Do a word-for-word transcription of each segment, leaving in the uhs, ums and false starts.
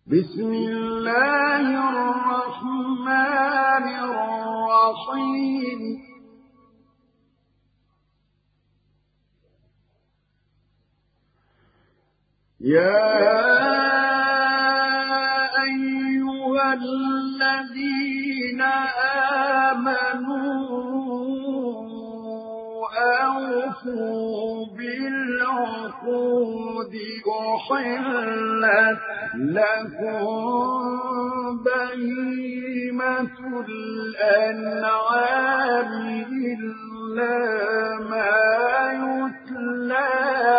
بسم الله الرحمن الرحيم يا أيها الذين آمنوا أوفوا بالعقود أحلت لكم بهيمة الأنعام إلا ما يتلى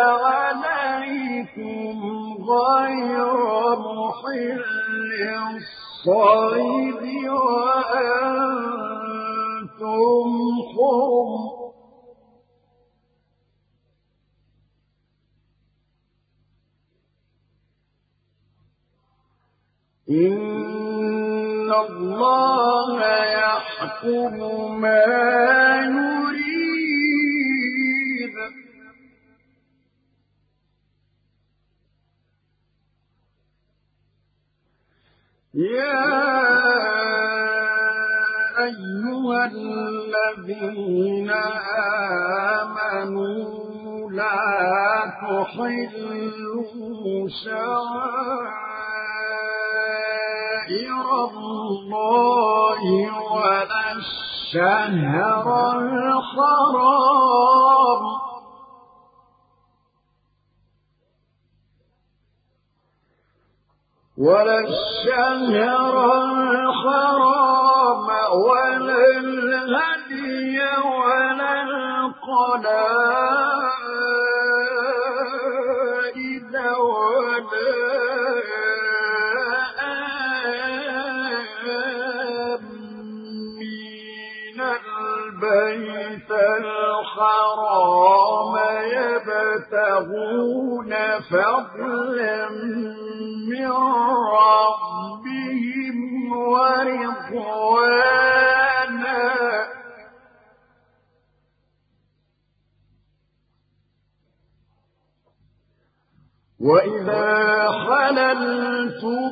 عليكم غير محل الصيد وأنتم حرم إن الله يحكم ما يريد يا أيها الذين آمنوا لا تحلوا شعائر الله ولا الشهر الحرام ولا الشهر الحرام ولا الهدي ولا القلائد ولا آمين البيت الحرام يبتغون فضلا من ربهم ورضوانا وإذا حللتم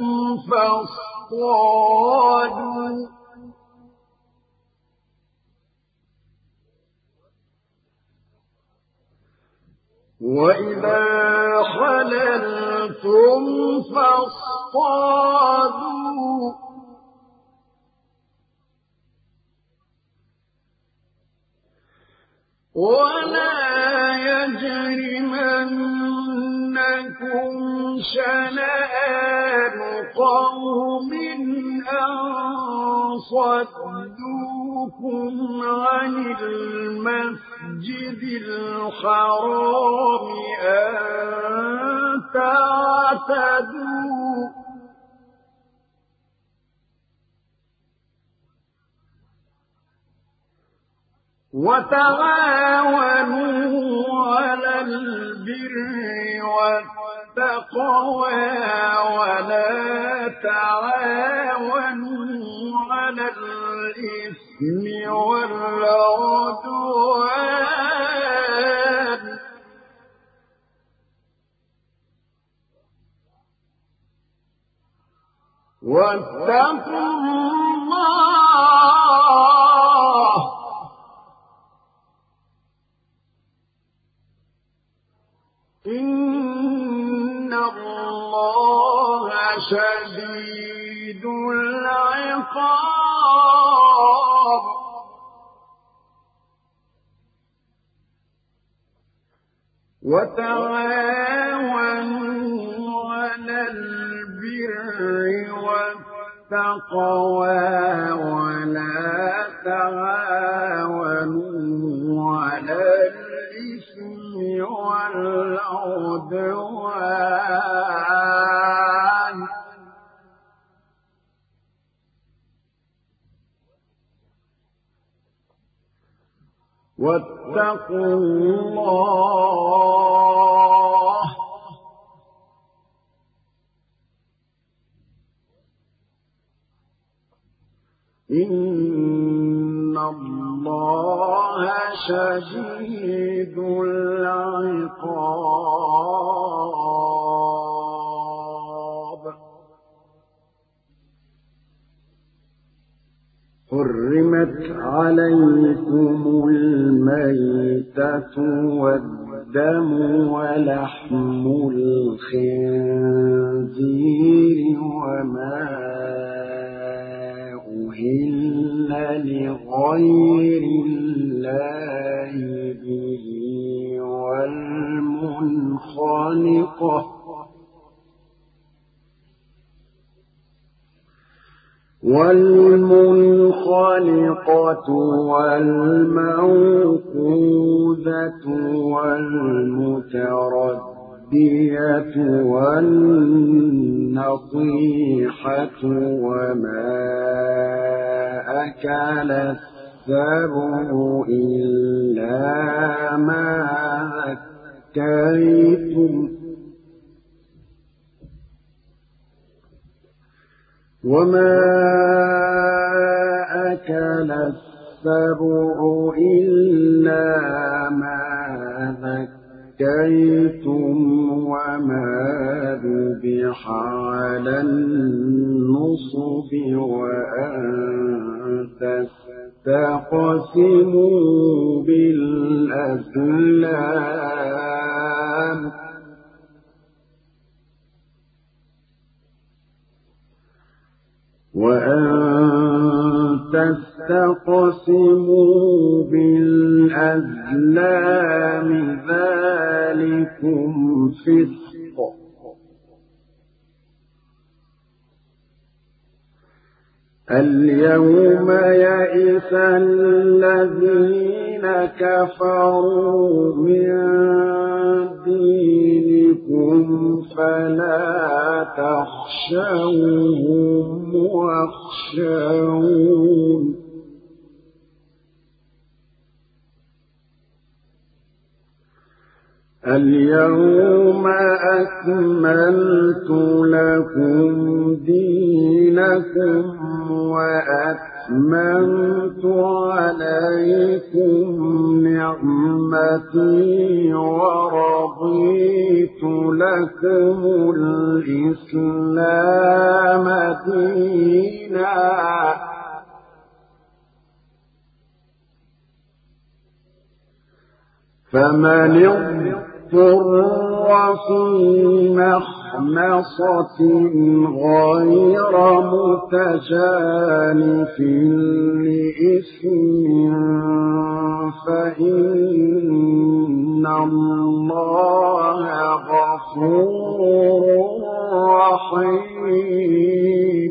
فاصطادوا وإذا حللتم فاصطادوا ولا يجرمنكم شنآن قوم أن صدوكم عن المسجد الحرام أن تعتدوا وتعاونوا على البر والتقوى ولا تعاونوا على الإثم والعدوان واتقوا الله إن الله شديد العقاب وتعاونوا على البر والتقوى ولا تعاونوا على الإثم والعدوان واتقوا الله إن الله شديد العقاب حرمت عليكم الميتة والدم ولحم الخنزير وما أهل لغير الله به والمنخنقة والمنخنقة والموقوذة والمتردية والنطيحة وما أكل السبع إلا ما ذكيتم وما أكل السبع إلا ما ذكيتم وما ذبح على النصب وأن تستقسموا بالأزلام وأن تستقسموا بالأزلام ذلكم فسق اليوم يئس الذين كفروا من دينكم فلا تخشوهم واخشون اليوم أكملت لكم دينكم وأتممت عليكم نعمتي ورضيت لكم الإسلام دينا فمن اضطر في مخمصة غير متجانف لإثم فإن الله غفور رحيم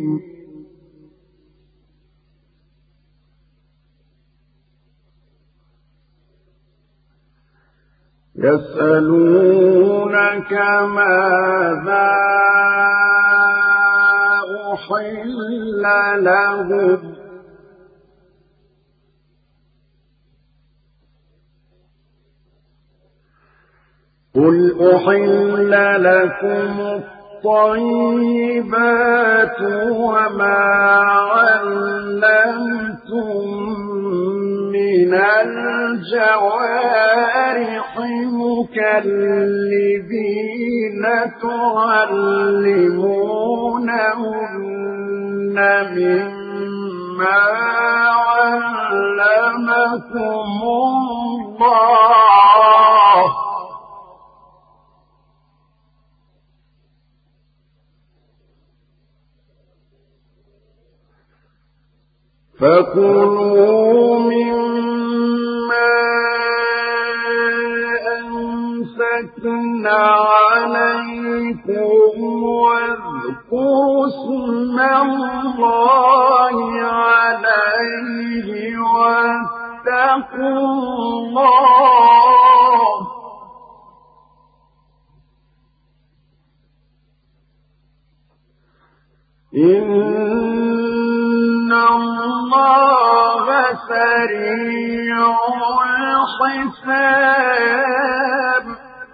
يسألونك ماذا أحل لهم قل أحل لكم الطيبات وما علمتم من الجوارح مكلبين تعلمونهن مما علمكم الله فكلوا مما أمسكنا عليكم واذكروا اسم الله عليه واتقوا الله إن الله سريع الحساب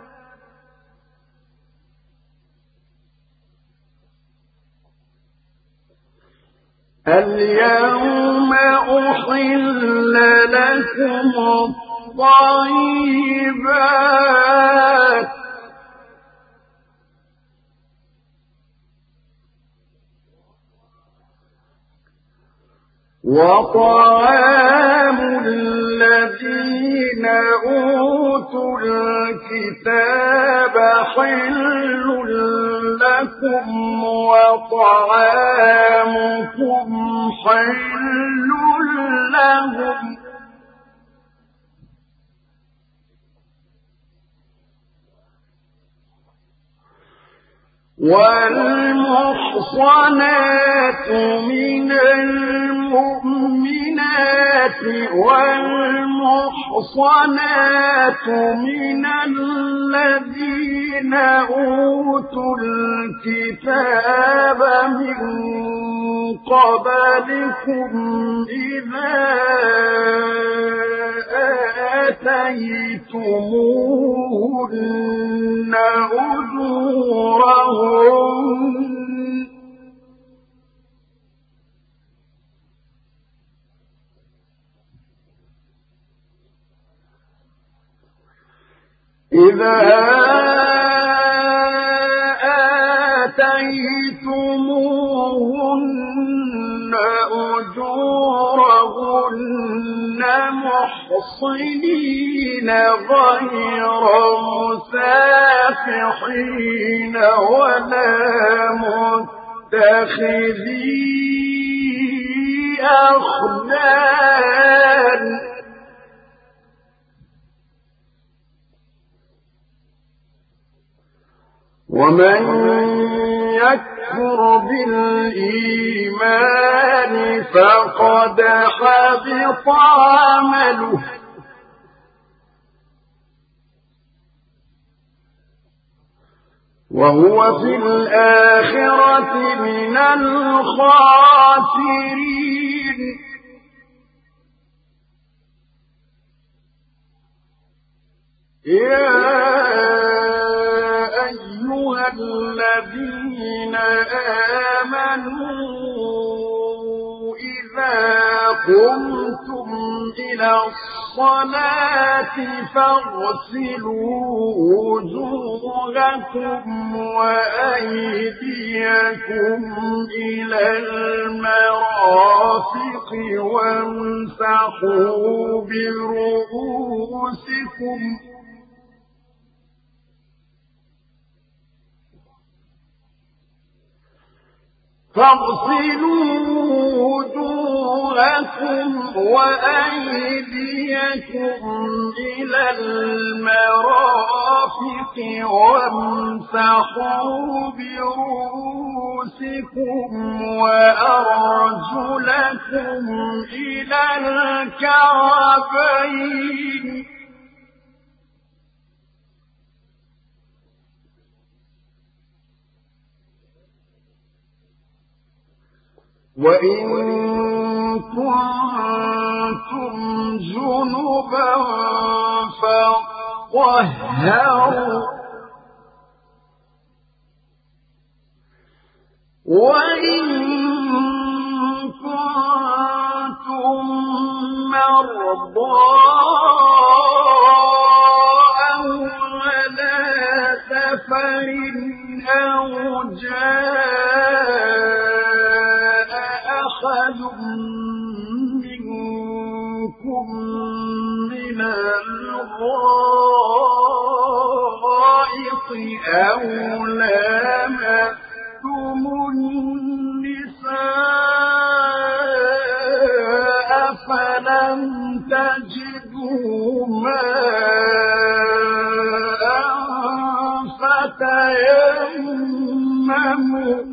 اليوم أحل لكم الطيبات وطعام الذين أوتوا الكتاب حل لكم وطعامكم حل لهم والمحصنات من المؤمنات والمحصنات من الذين أوتوا الكتاب من قبلكم إذا آتيتموهن أجورهن إذا آتيتموهن أجورهن محصنين غير مسافحين ولا متخذي أخدان ومن يكفر بالإيمان فقد حبط عمله وهو في الآخرة من الخاسرين يا أيها الذين آمنوا إذا قمتم إلى الصلاة فاغسلوا وجوهكم وأيديكم إلى المرافق وامسحوا برؤوسكم فاغسلوا وجوهكم وأيديكم إلى المرافق وامسحوا برؤوسكم وأرجلكم إلى الكعبين وإن كنتم جنبا فطهروا وإن كنتم مرضى أو على سفر أو جاء أحد منكم من الغائط أو لامستم النساء فلم تجدوا ماء فتيمموا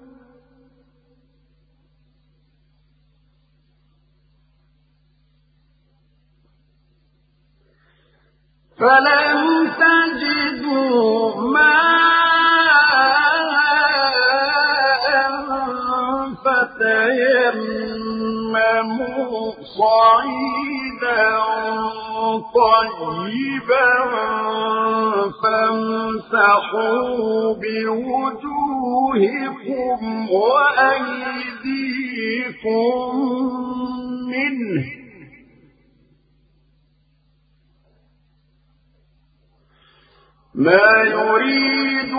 فلم تجدوا ماء فتيمموا صعيدا طيبا فامسحوا بوجوهكم وأيديكم منه ما يريد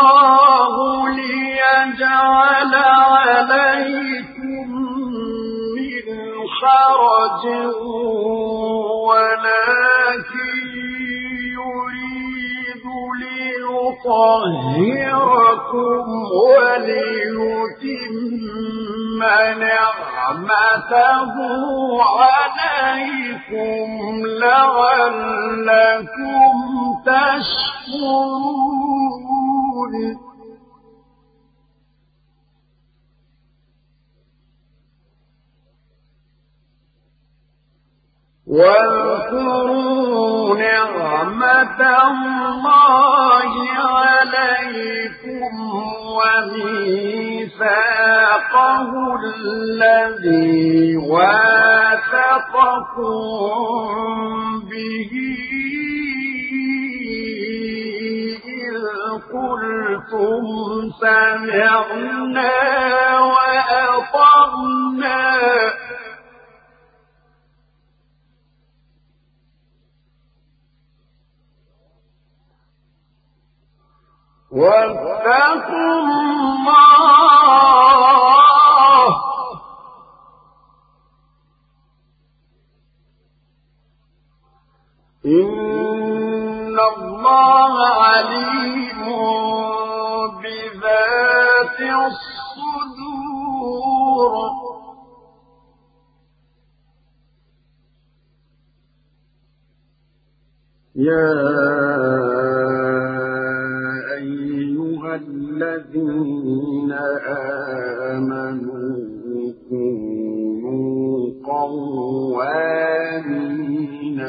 الله ليجعل عليكم حرج ولكن يريد ليطهركم وليتم نعمته عليكم لعلكم تشكرون. واذكروا نعمة الله عليكم وميثاقه الذي واثقكم به إذ قلتم سمعنا وأطعنا واتقوا الله إن الله عليم بذات الصدور. يا الذين آمنوا كونوا قوامين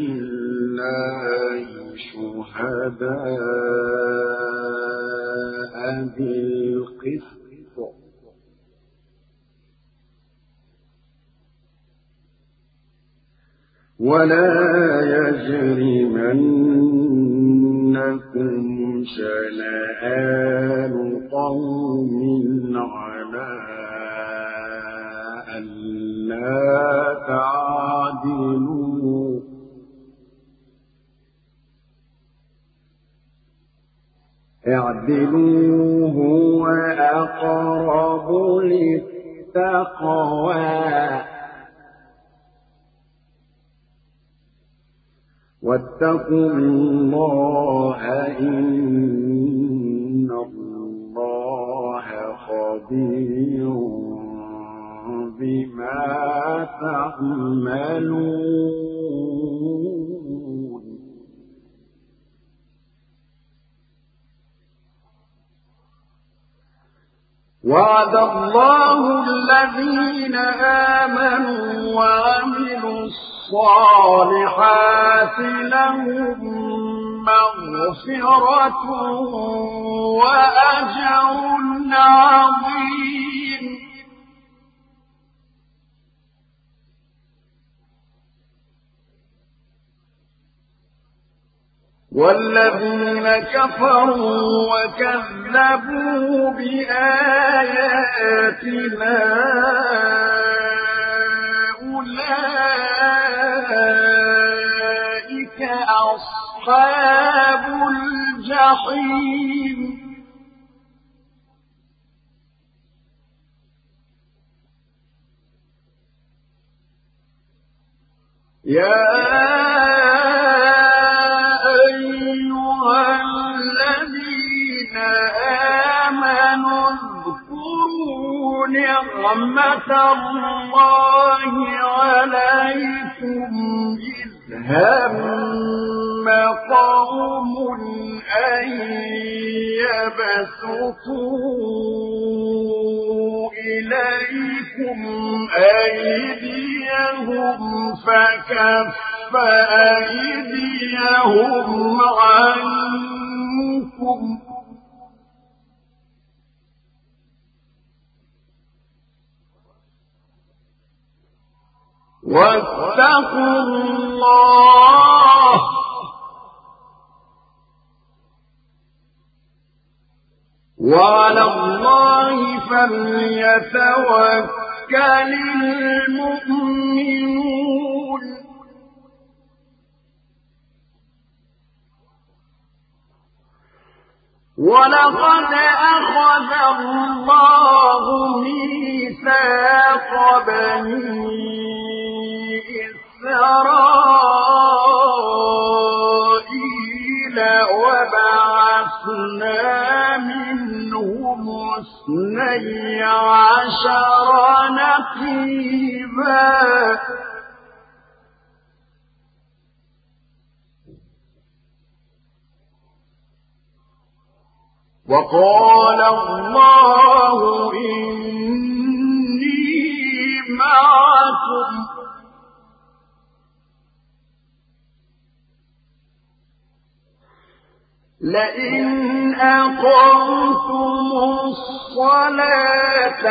لله شهداء بالقسط ولا يجرمنكم شنآن قوم على ألا تعدلوا اعدلوا هو أقرب للتقوى واتقوا الله إن الله خبير بما تعملون. وعد الله الذين آمنوا وعملوا الصالحات لهم مغفرة وأجر عظيم. والذين كفروا وكذبوا بآياتنا أولئك أصحاب الجحيم. يا أيها الذين آمنوا اذكروا نعمة الله عليكم إذ هم قوم أن يبسطوا إليكم أيديهم فكف أيديهم عنكم واتقوا الله وعلى الله فليتوكل المؤمنون. ولقد أخذ الله ميثاق بني منهم اثني عشر نقيبا وقال الله إني معكم لئن أقمتم الصلاة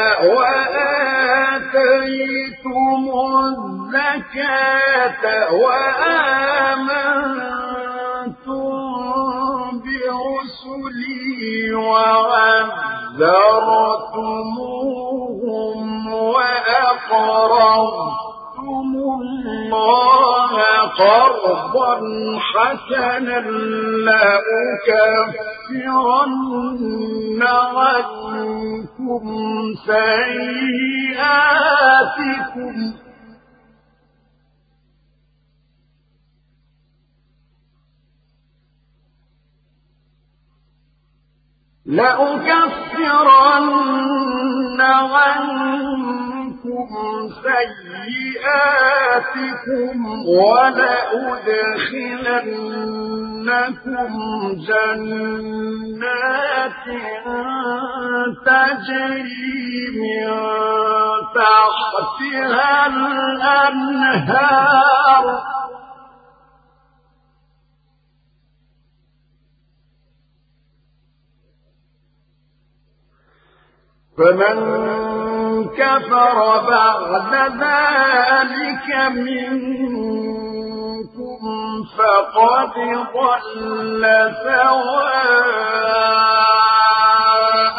وآتيتم الزكاة وآمنتم برسلي وعذرتموهم وأقرضتم الله قرضا حسنا لأكفرن عنكم سيئاتكم لأكفرن عنكم سيئاتكم ولأدخلنكم جنات تجري من تحتها الأنهار فمن كفر بعد ذلك منكم فقد ضل سواء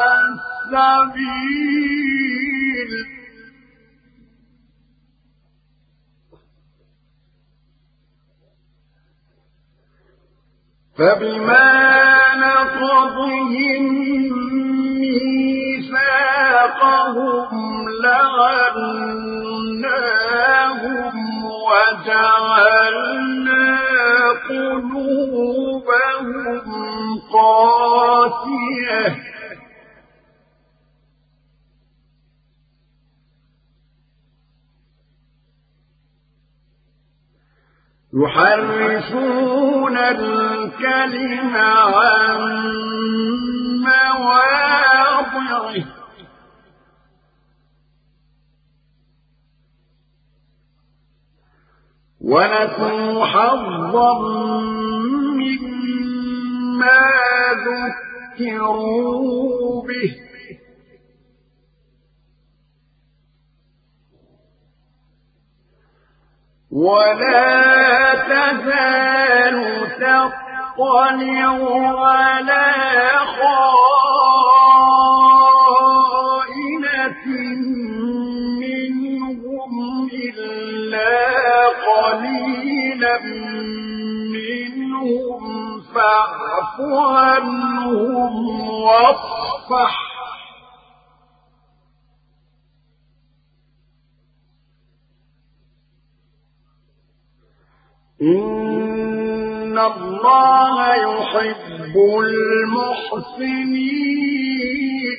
السبيل فبما نقضهم ميثاقهم لعناهم وجعلنا قلوبهم قاسية يحرفون الكلم عن مواضعه ونسوا حظا مما ذكروا به ولا تزال تطلع على خائنة منهم إلا قليلا منهم فاعف عنهم واصفح إن الله يحب المحسنين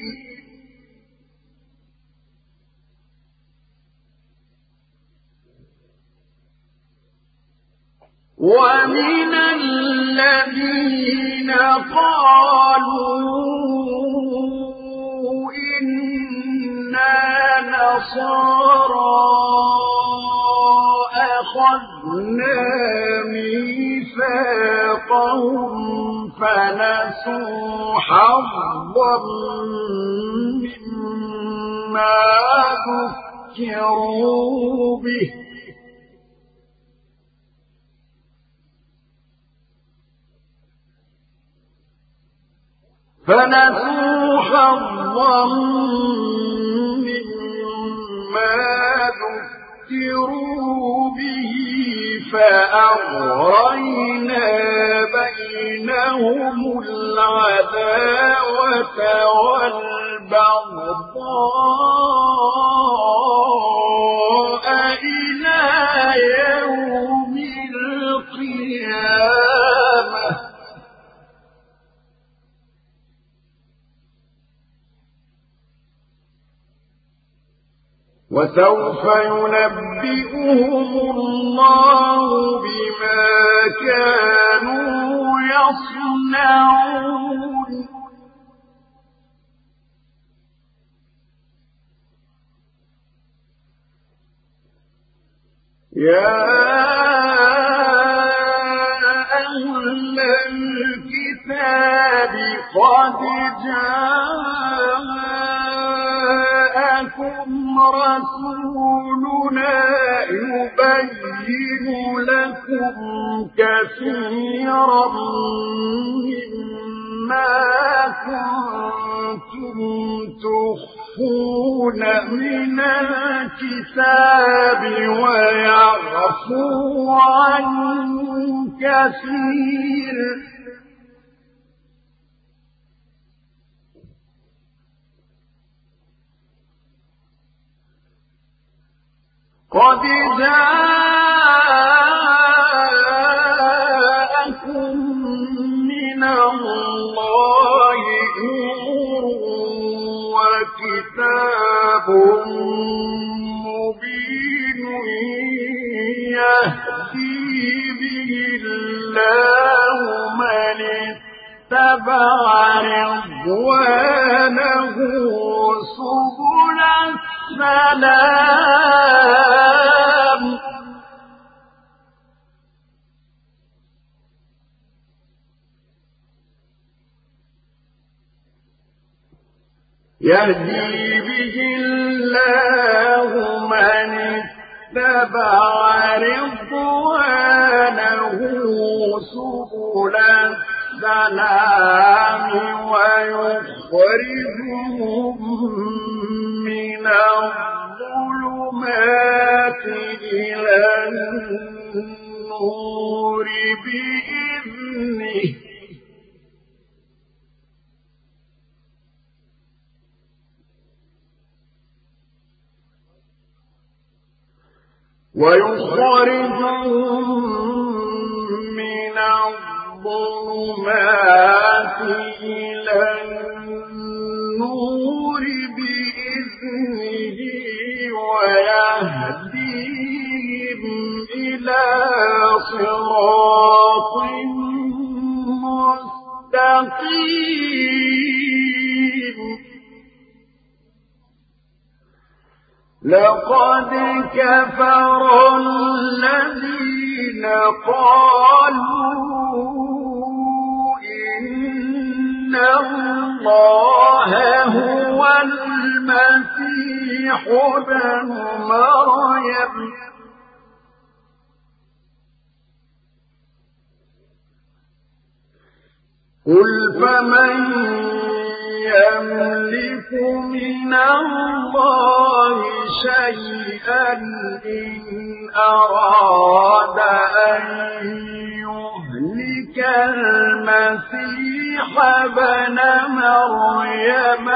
ومن الذين قالوا إنا نصارى أخذنا ميثاقهم فنسوا حظا مما ذكروا به فنسوا حظا مما ذكروا به فأغرينا بينهم العداوة والبغضاء إلى يوم القيامة وسوف ينبئهم الله بما كانوا يصنعون يا أهل الكتاب قد جاءكم رسولنا يبين لكم كثيرا مما كنتم تخفون من الكتاب ويعفو عن كثير قد جاءكم من الله نور وكتاب مبين يهدي به الله من اتبع رضوانه سبل السلام يهدي به الله من اتبع رضوانه سبل السلام ويخرجهم من الظلمات إلى النور بإذنه ويخرجهم من الظلمات إلى النور بإذنه ويهديهم إلى صراط مستقيم لقد كفر الذين قالوا إن الله هو المسيح ابن مريم قل فمن يملك من الله شيئا إن أراد أن يهلك المسيح ابن مريم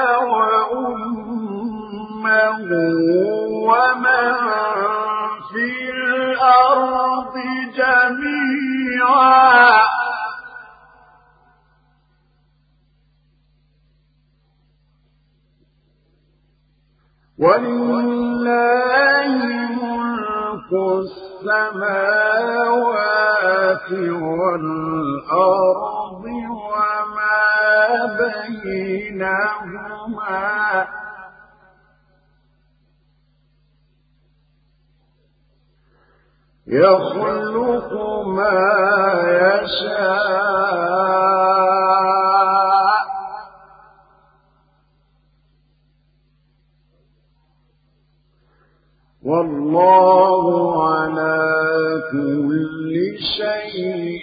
وأمه ومن في الأرض جميعا ولله ملك السماوات والأرض وما بينهما يخلق ما يشاء والله على كل شيء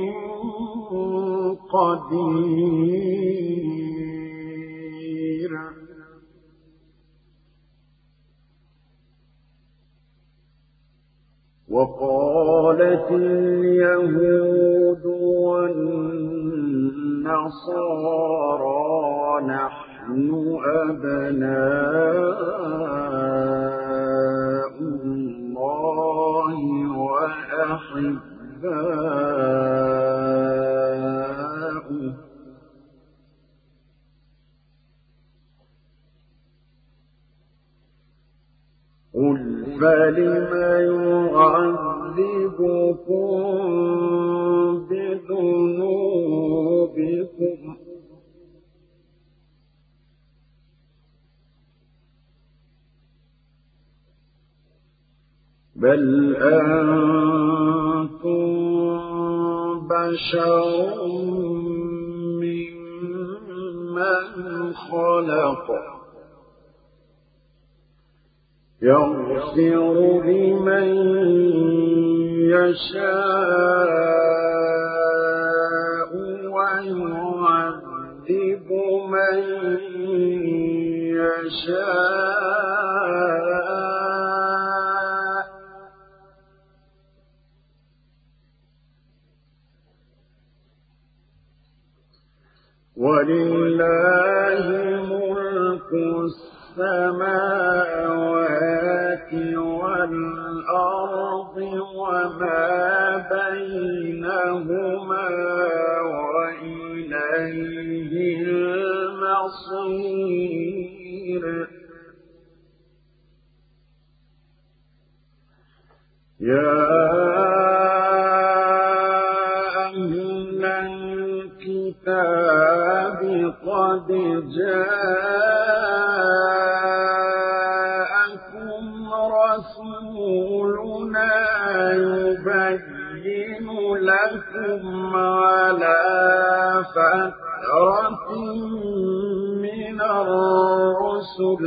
قدير وقالت اليهود والنصارى نحن أبناء الله وأحباؤه قل فلم يعذبكم بذنوبكم بل أنتم بشر ممن خلق يغفر لمن يشاء ويعذب من يشاء ولله ملك السماوات والأرض وما بينهما وإليه المصير يا أهل الكتاب قد جاءكم رسولنا يبين لكم على فترة من الرسل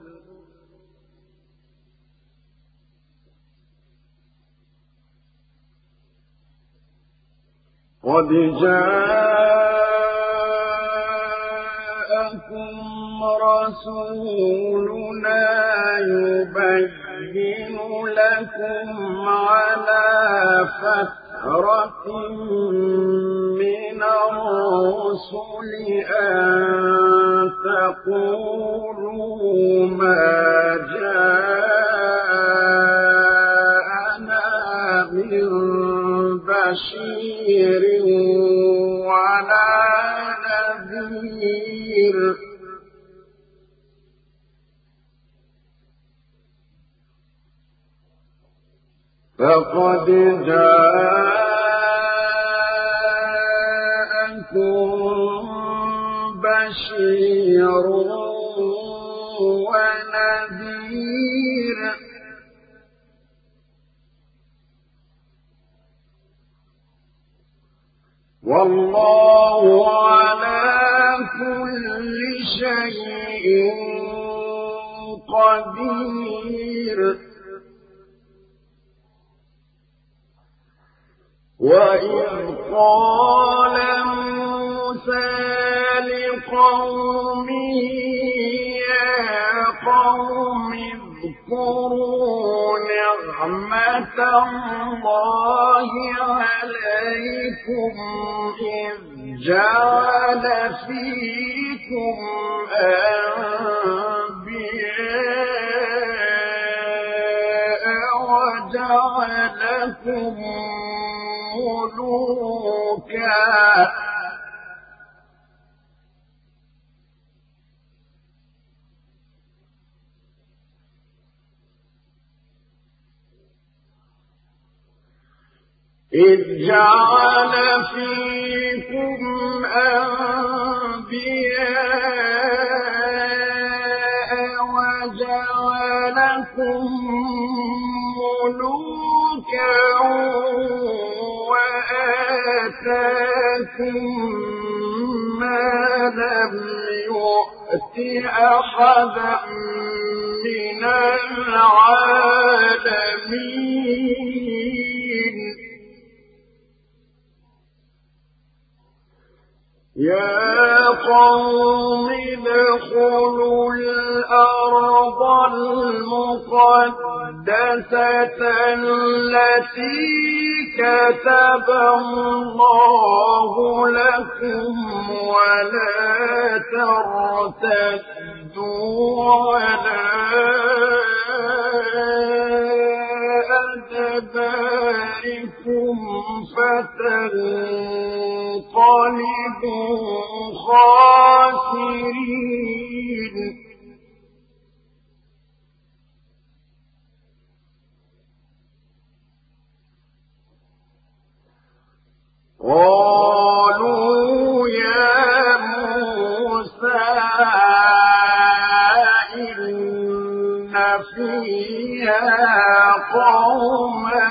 قد جاءكم رسولنا يبين لكم على فترة من الرسل أن تقولوا ما جاءنا من بشير ولا نذير فقد جاءكم بشير ونذير والله على كل شيء قدير وإذ قال موسى لقومه يا قوم اذكروا نعمة الله عليكم إذ جعل فيكم أنبياء وجعلكم ملوكا إذ جعل فيكم أنبياء وجعلكم ملوكا وآتاكم ما لم يؤت أحدا من العالمين يا قوم ادخلوا الأرض المقدسة التي كتب الله لكم ولا ترتدوا على أدباركم فتنقلبوا خاسرين فيها قوما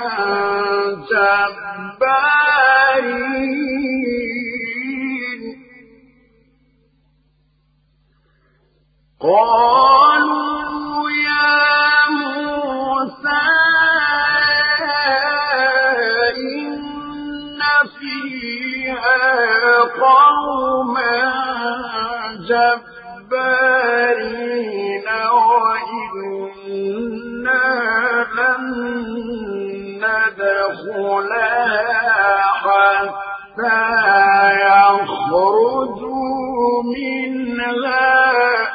جبارين قالوا يا موسى إن فيها قوما جبارين وإنا لن ندخلها حتى يخرجوا منها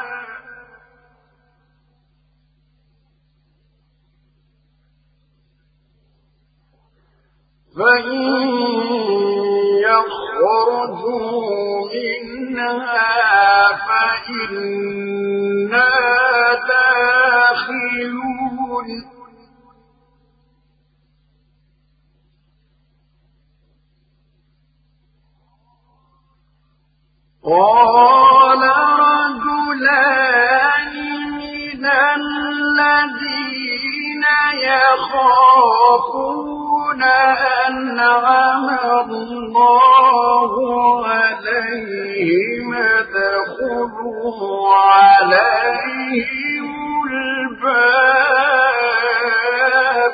فإن يخرجوا منها فإنا داخلون قال رجلان من الذين يخافون أنعم الله عليهم ادخلوا عليهم الباب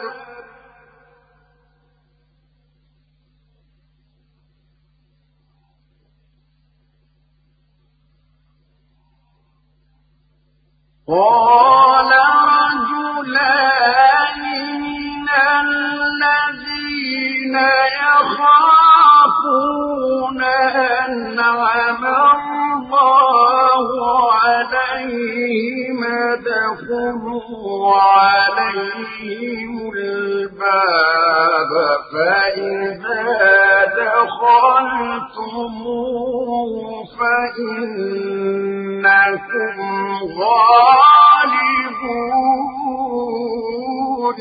قال رجلان من الذين يخافون أنعم الله عليهم ادخلوا عليهم الباب فإذا دخلتموه فإنكم غالبون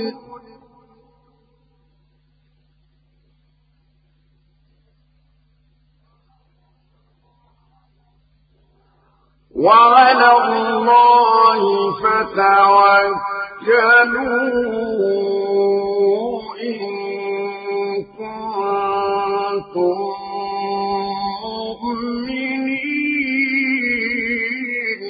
وعلى الله فتوكلوا إن كنتم مؤمنين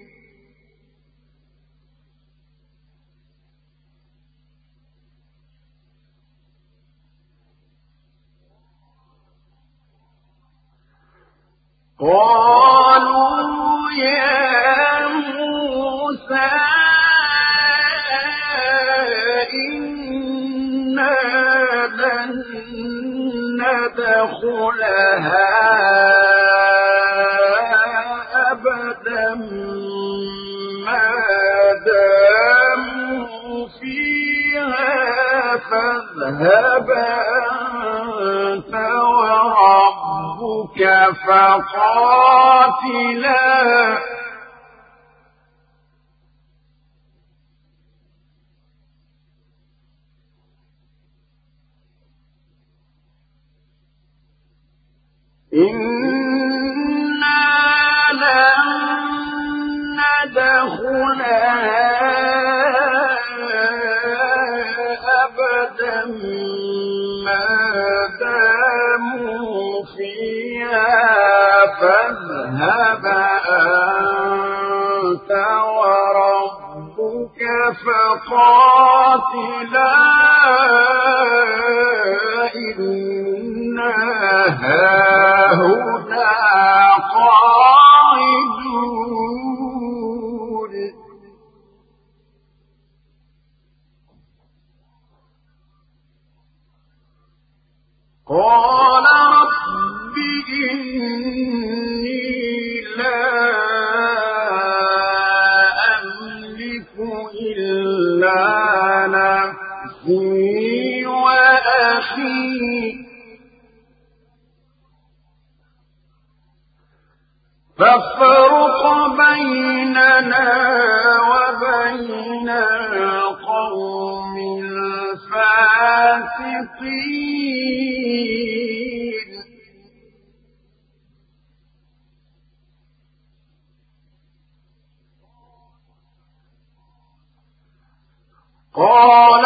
قالوا يا موسى إنا لن ندخلها أبدا ما داموا فيها فاذهب أنت وربك فقاتلا إنا لن ندخلها أبدا ما داموا فيها فاذهب أنت وربك فقاتلا إنا هاهنا قاعدون قال رب إني لا أملك إلا نفسي وأخي فافرق بيننا وبين القوم الفاسقين قال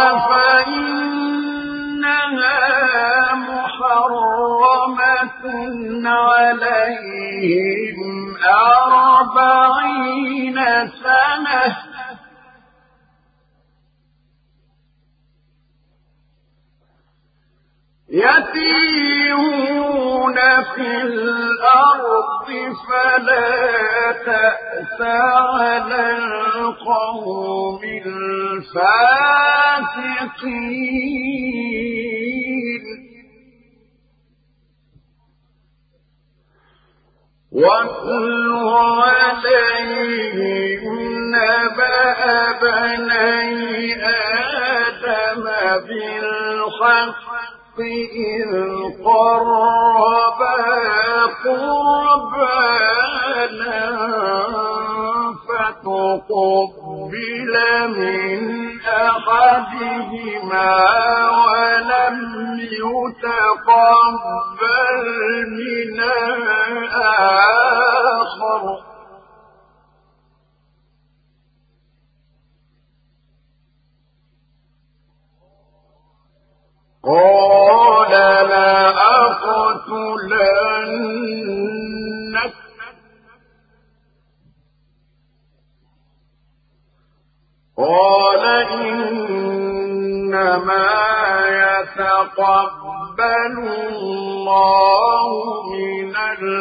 فإنها محرمة عليهم أربعين سنة يتيهون في الأرض فلا تأس على القوم الفاسقين واتل عليهم نبأ بني آدم بالحق إذ قربا قربانا فتقبل من أحدهما ولم يتقبل من الآخر قال لأقتلنك قال إنما يتقبل الله من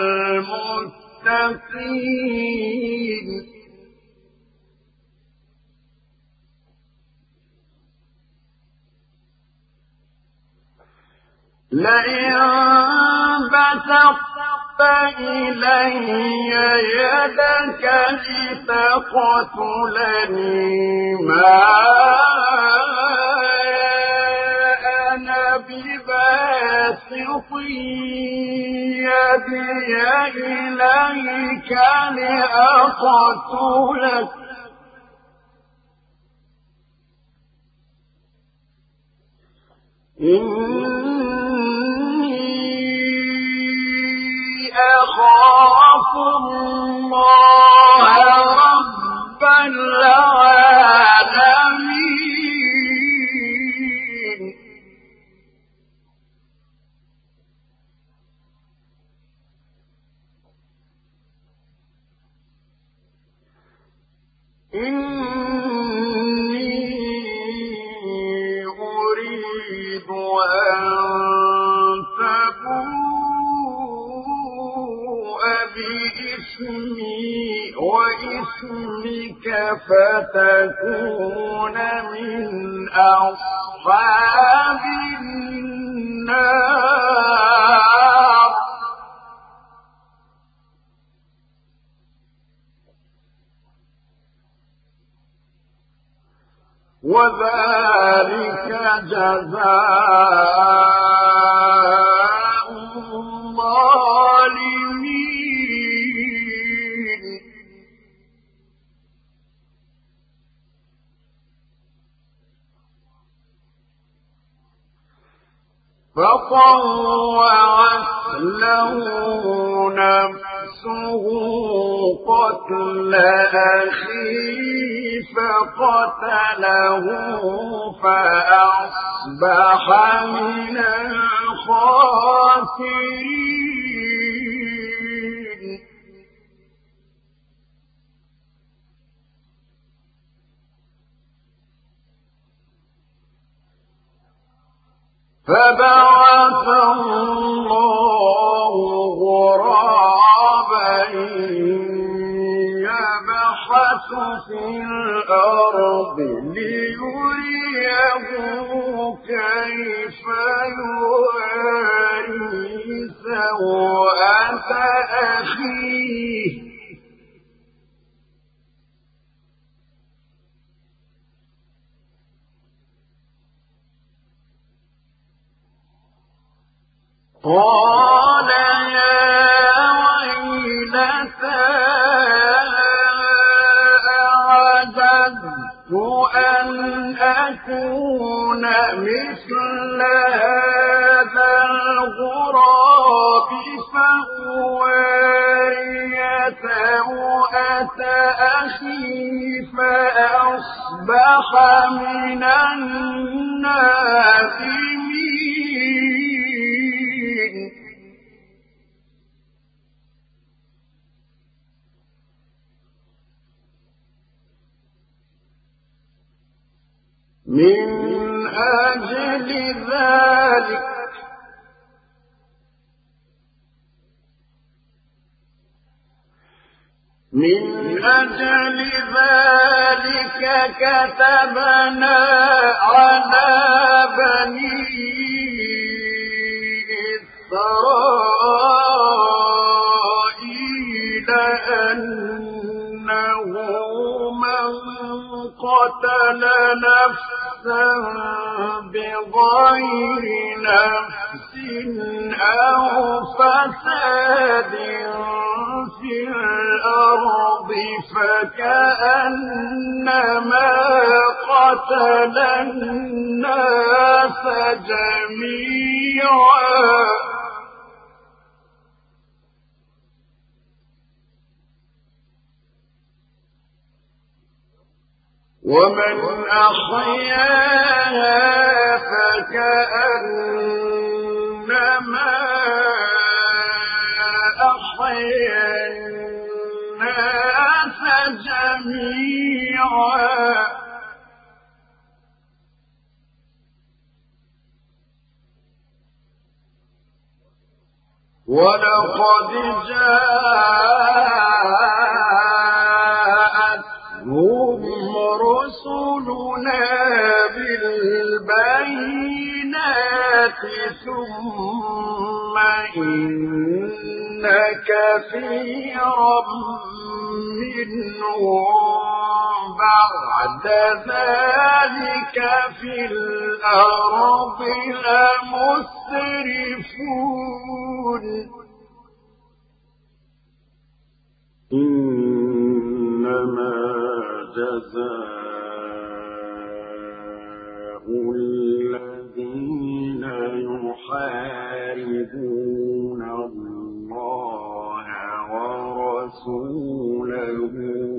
المتقين لئن بسطت إلي يدك لتقتلني ما أنا بباسط يدي إليك لأقتلك أخاف الله رب العالمين إني أريد أن بإسمي وإسمك فتكون من أصحاب النار وذلك جزاء الظالمين فطوعت له نفسه قتل أخيه فقتله فأصبح من الخاسرين فبعث الله غرابا يبحث في الأرض ليريه كيف يواري سوءة أخيه قال يا ويلتى أعجزت أن أكون مثل هذا الغراب فأواري سوءة أخي فأصبح فأصبح من النادمين من أجل ذلك من أجل ذلك كتبنا على بني إسرائيل أنه من قتل نفسا بغير نفس أو فساد في الأرض فكأنما قتل الناس جميعا ومن أحياها فكأنما أحيا الناس جميعا ولقد جاءتهم رسلنا بالبينات ثم إن كثيرا منهم بعد ذلك في الأرض لمسرفون إنما جزاء الذين يحاربون الله ورسوله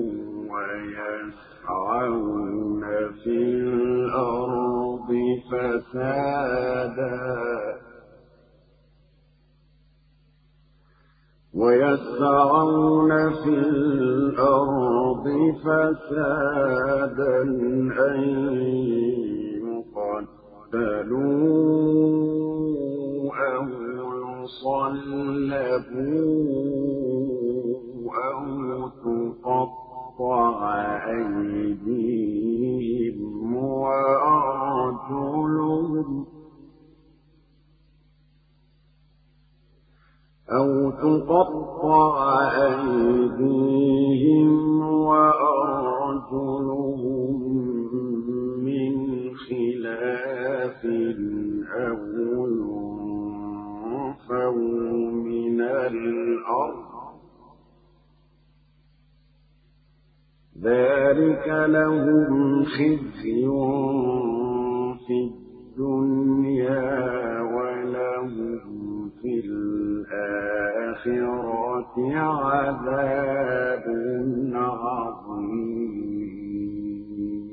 ويسعون في الأرض فسادا ويسعون في الأرض فسادا أن يقتلوا أو يصلبوا أو تقطع أيديهم وأرجلهم أو تقطع أيديهم وأرجلهم من خلاف أو ينفوا من الأرض ذلك لهم خزي في الدنيا ولهم في الآخرة عذاب عظيم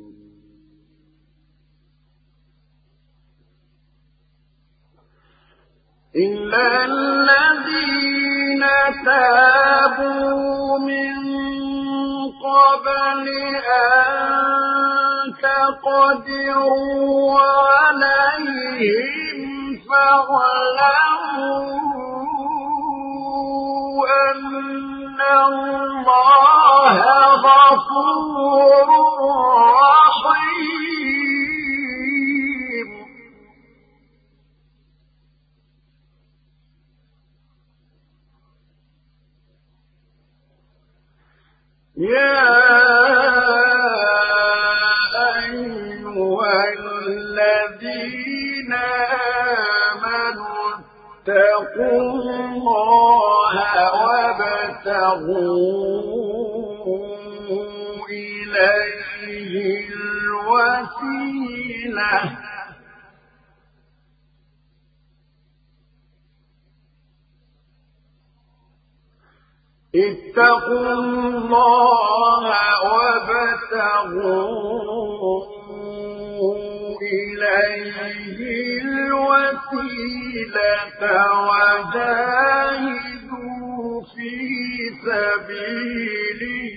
إلا الذين تابوا من قبل أن تقدروا عليهم فاعلموا أن الله غفور رحيم يا أيها الذين آمنوا اتقوا الله وابتغوا إليه الوسيلة اتقوا الله وابتغوا إليه الوسيلة وجاهدوا في سبيله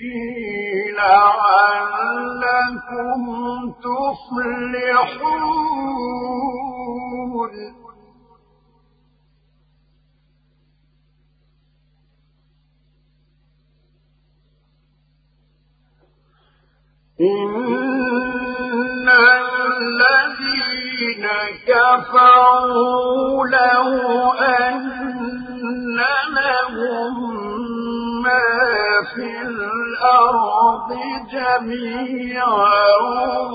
لعلكم تفلحون. إن الذين كفروا لو أن لهم ما في الأرض جميعا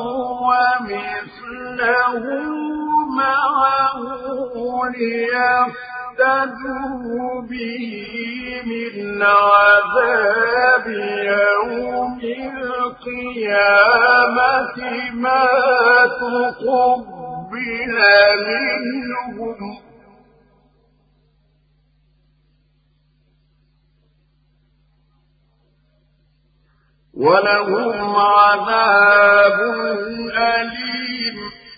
ومثله معه ليفتدوا به من عذاب يوم القيامة ما تقبل منهم ولهم عذاب أليم.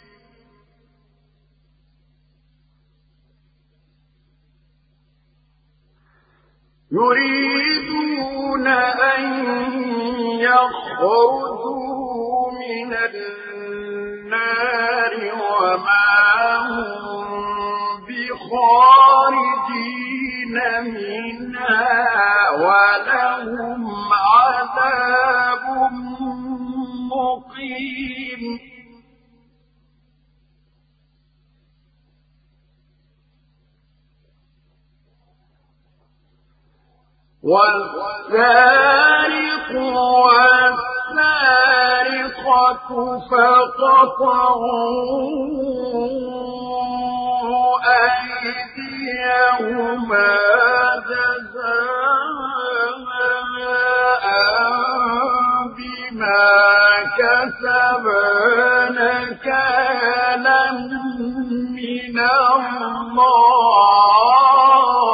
يريدون أن يخرجوا من النار وما هم بخارجين منها ولهم عذاب مقيم. والسارق والسارقة فاقطعوا أيديهما جزاء بما كسبا نكالا من الله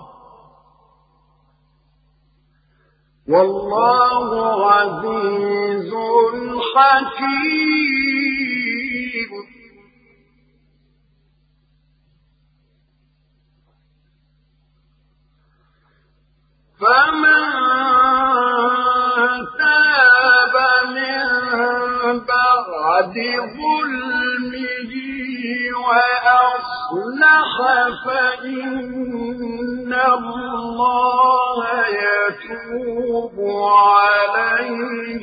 والله عزيز حكيم. فمن تاب من بعد ظلمه وأصلح فإن الله يتوب عليه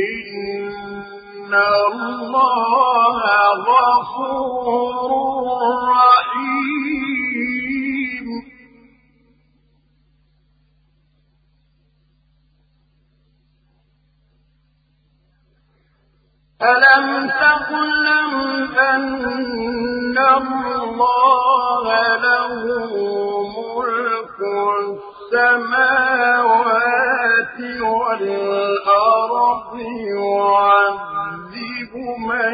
إن الله غفور رحيم. ألم تعلم أن الله له ملك السماوات والأرض يعذب من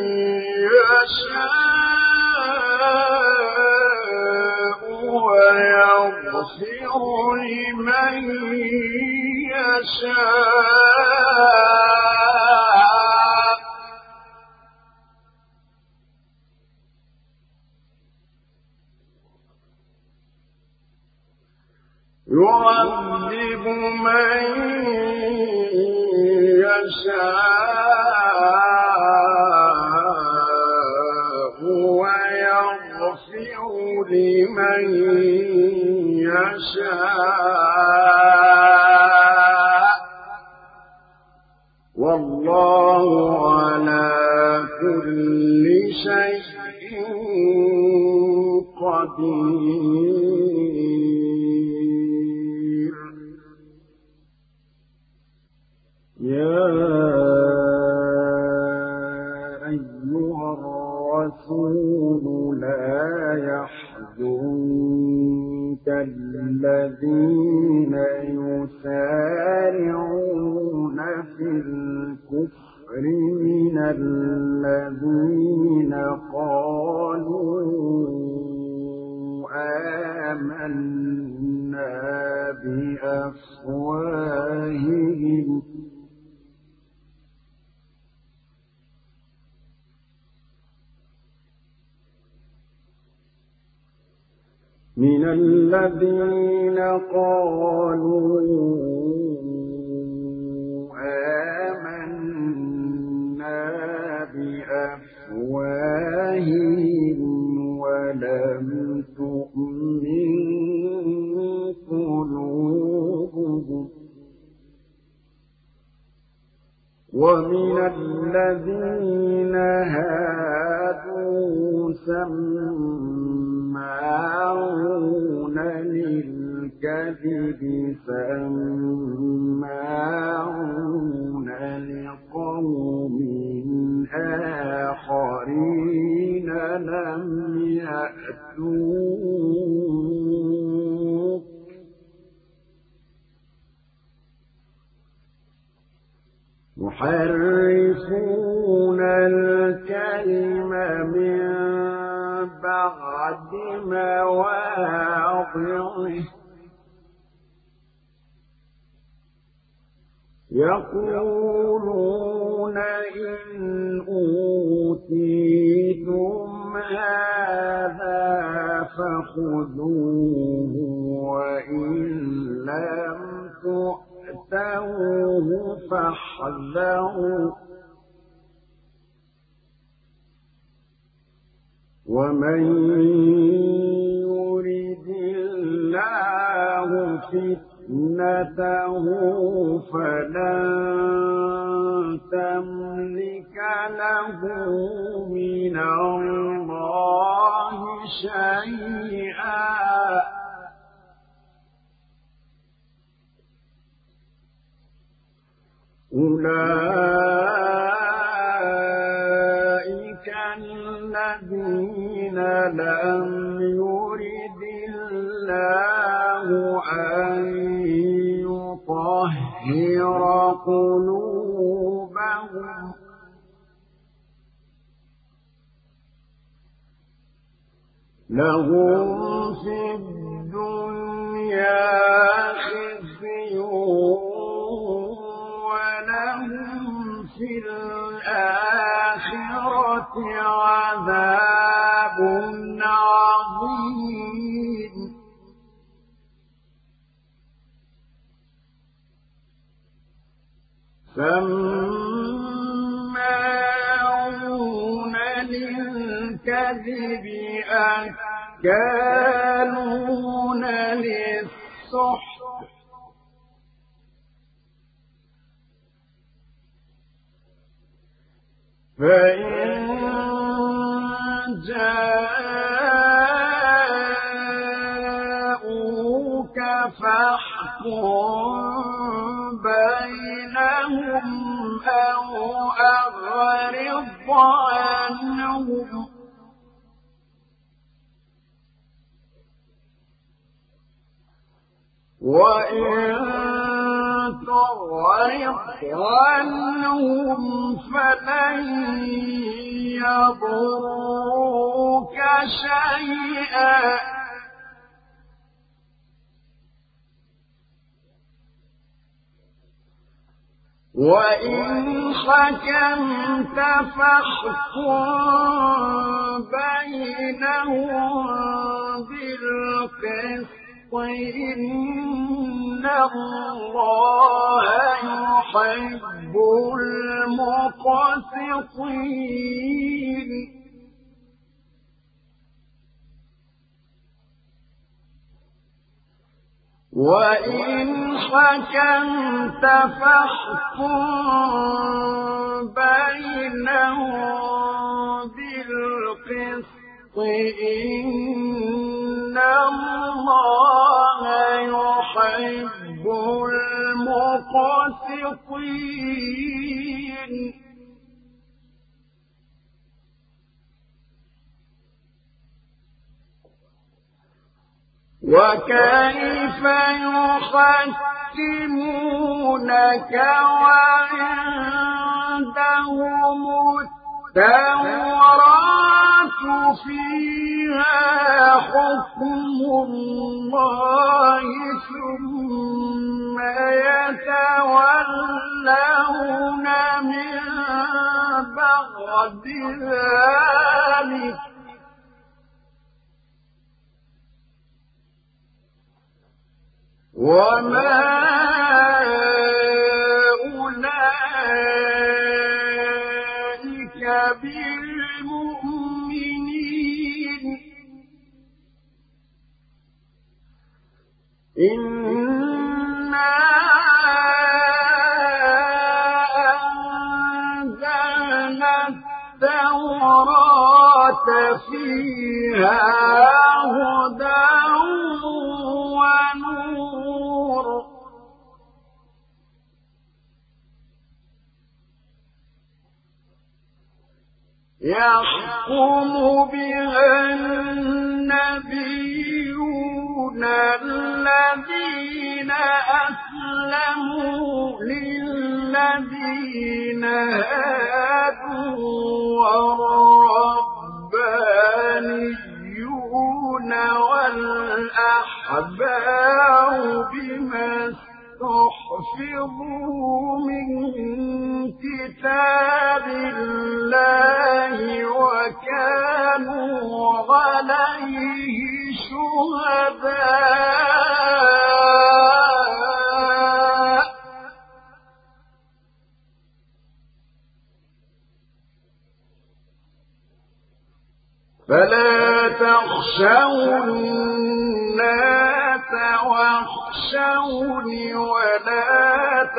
يشاء ويغفر لمن يشاء يعذب من يشاء ويغفر لمن يشاء والله على كل شيء قدير. يا أيها الرسول لا يحزنك الذين يسارعون في الكفر من الذين قالوا آمنا بأفواههم من الذين قالوا آمنا بأفواههم ولم تؤمن قلوبهم ومن الذين هادوا سماعون للكذب سماعون لقوم آخرين لم يأتوك يحرفون الكلم من بعد مواضعه يقولون إن أوتيتم هذا فخذوه وإن لم تؤتوه فاحذروا ومن يرد الله فتنته فلن تملك له من الله شيئا أولئك الذين لم يرد الله أن يطهر قلوبهم لهم في الدنيا خزي ولهم في الآخرة عذاب عظيم سماعون للكذب أكالون للسحت فإن جاءوك فاحكم بينهم أو أعرض عنهم وإن تعرض عنهم فلن يضروك شيئا وإن حكمت فاحكم بينهم بالقسط إن الله يحب المقسطين وإن حكمت فاحكم بينهم بالقسط إن الله يحب المقسطين وكيف يحكمونك وعندهم التوراة فيها حكم الله ثم يتولون من بعد ذلك وما أولئك بالمؤمنين إنا أنزلنا التوراة فيها هدى ونور يحكم بها النبيون الذين أسلموا للذين هادوا والربانيون والأحبار بما استحفظوا من كتاب الله وكانوا عليه شهداء فلا تخشوا الناس واخشوني ولا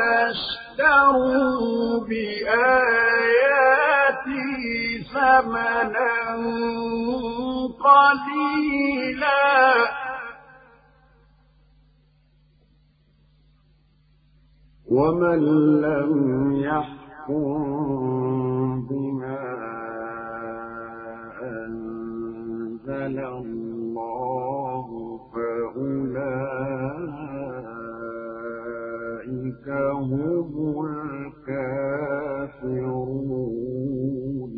تشتروا بآياتي ثمنا قليلا ومن لم يحكم بما أنزل الله فأولئك هم الكافرون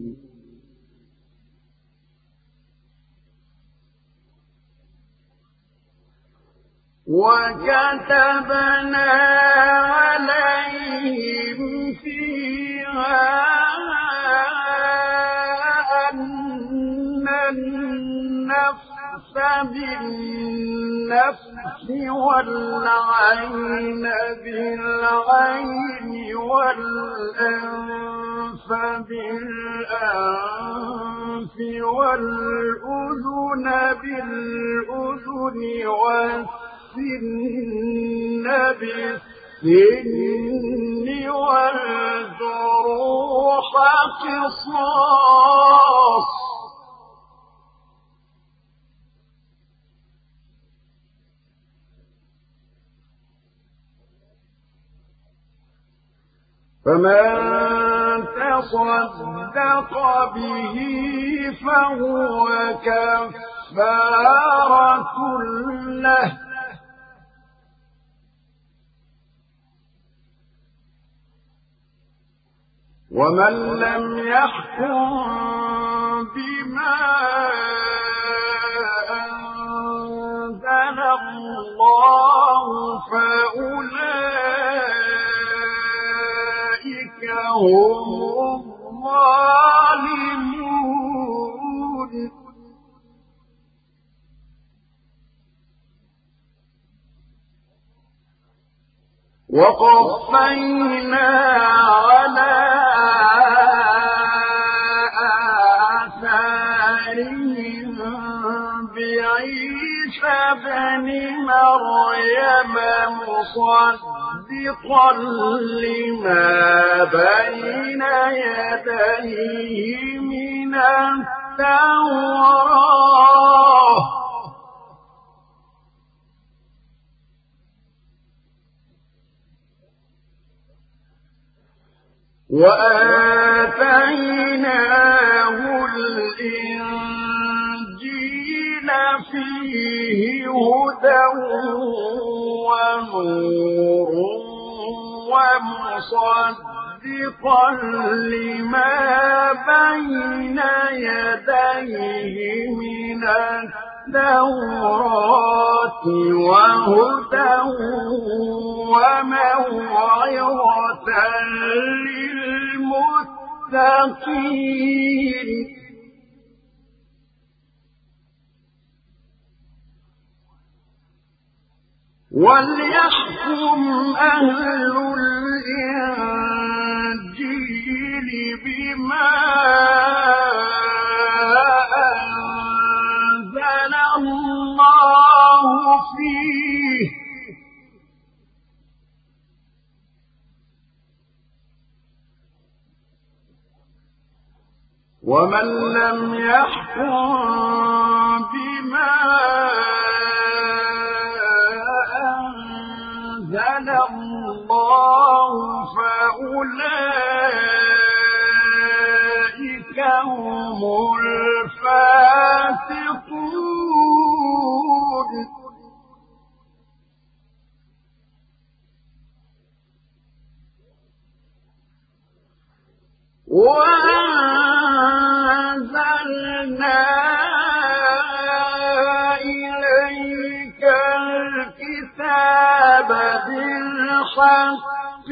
وكتبنا عليهم فيها أن النفس بالنفس والعين بالعين والأنف بالأنف والأذن بالأذن والسن بالسن والجروح قصاص فمن تصدق به فهو كفارة له ومن لم يحكم بما أنزل الله فأولئك هم الظالمون وقفينا على آثارهم بعيسى ابن مريم مصدقا لما بين يديه من التوراة وآتيناه الإنجيل فيه هدى ونور ومصدقا لما بين يديه من التوراة وهدى وموعظة للمتقين وليحكم أهل الإنجيل بما أنزل الله فيه ومن لم يحكم بما أنزل الله فأولئك هم الفاسقون. وأنزلنا إليك الكتاب بالحق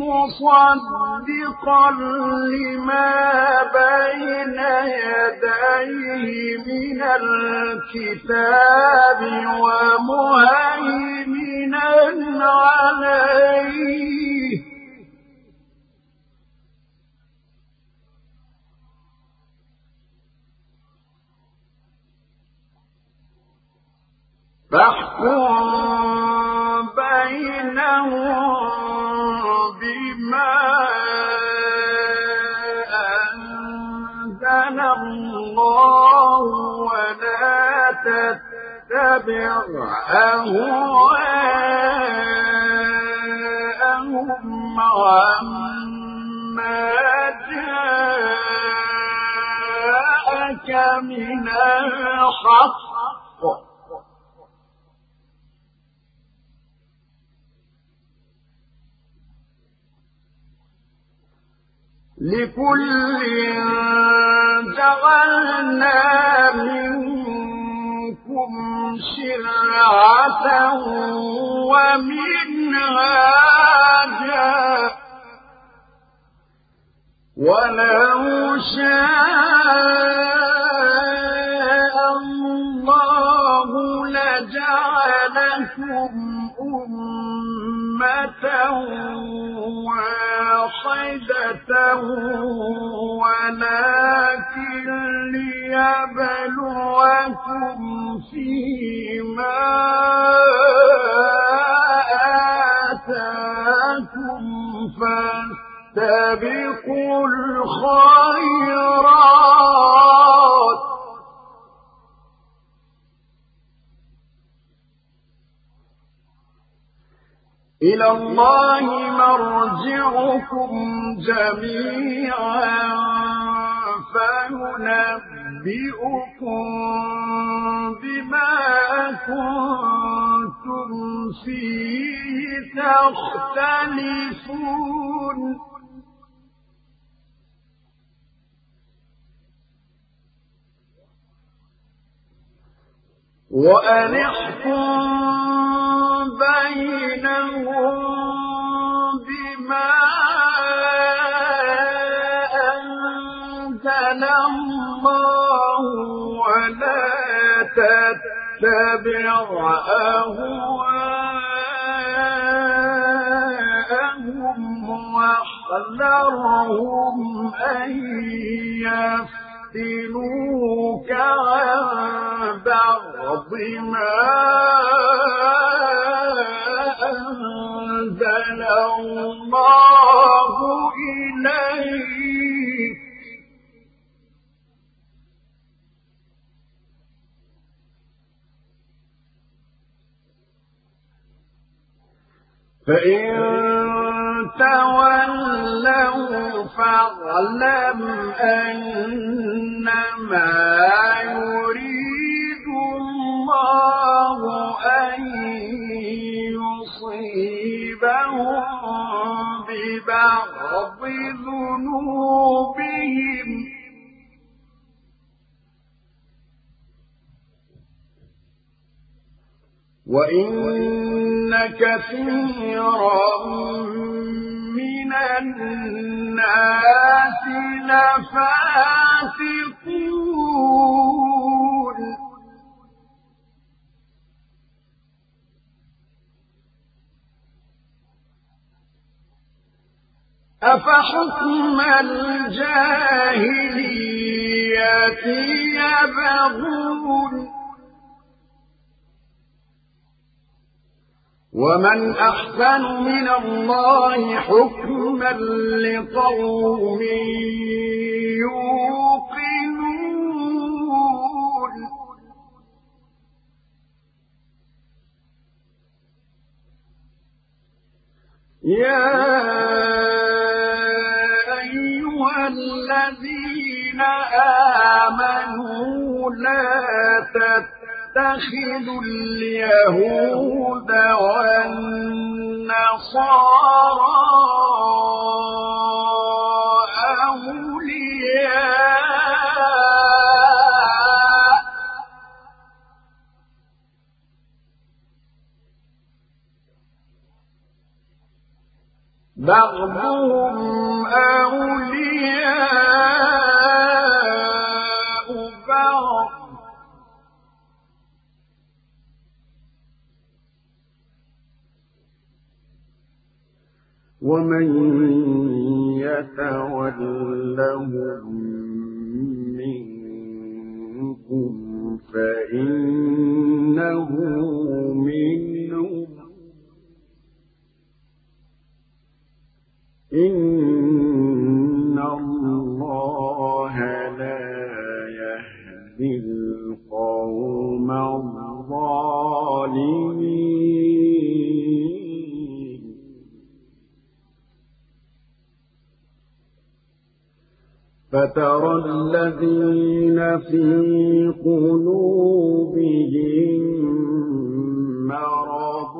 مصدقا لما بين يديه من الكتاب ومهيمنا عليه فاحكم بينهم بما أنزل الله ولا تتبع أهواءهم عما جاءك من الحق لكل جعلنا منكم شرعة ومنهاجا ولو شاء الله لجعلكم أمة واحدة ولكن ليبلوكم فيما آتاكم فاستبقوا الخيرات إلى الله مرجعكم جميعا فينبئكم بما كنتم فيه تختلفون. وأن احكم بينهم بما أنزل الله ولا تتبع أهواءهم واحذرهم أن يفتنوك عن بعض ما أنزل الله إليك فإن تولوا فاعلم أنما يريد الله أن يصيبهم ببعض ذنوبهم وإن كثيرا من الناس لفاسقون. أفحكم الجاهلية يبغون ومن أحسن من الله حكما لقوم يوقنون يا أيها الذين آمنوا لا تتخذوا اليهود والنصارى أولياء بعضهم أولياء بعض ومن يتولهم منكم فإنه منهم إن الله لا يهدي القوم الظالمين فترى الذين في قلوبهم مرض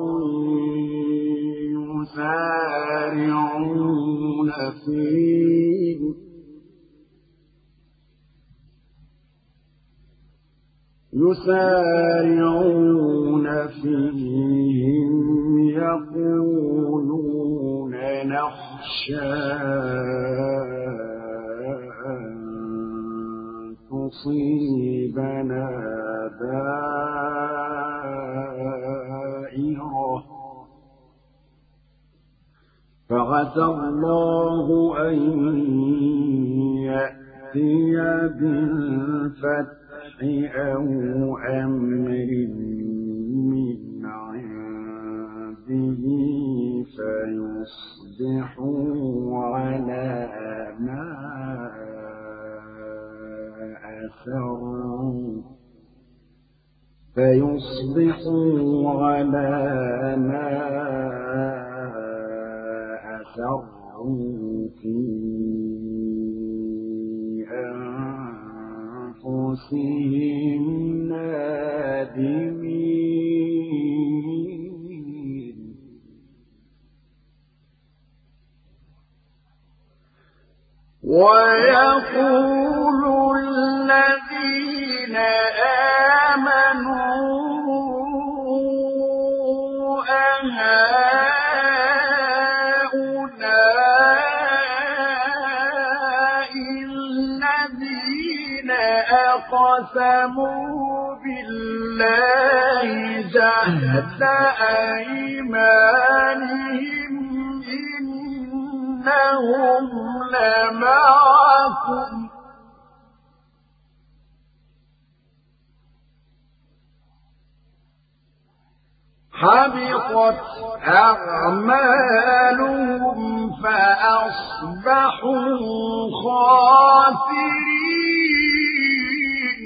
يسارعون فيه يسارعون فيهم يقولون نخشى أن تصيبنا دائرة فعسى الله أن يأتي بالفتح أو أمر من عنده فيصبحوا على ما أسروا فيصبحوا على ما أسروا في أنفسهم نادمين ويقول الذين آمنوا أهؤلاء الذين أقسموا بالله جهد أيمانهم إنهم لمعكم حبطت أعمالهم فأصبحوا خاسرين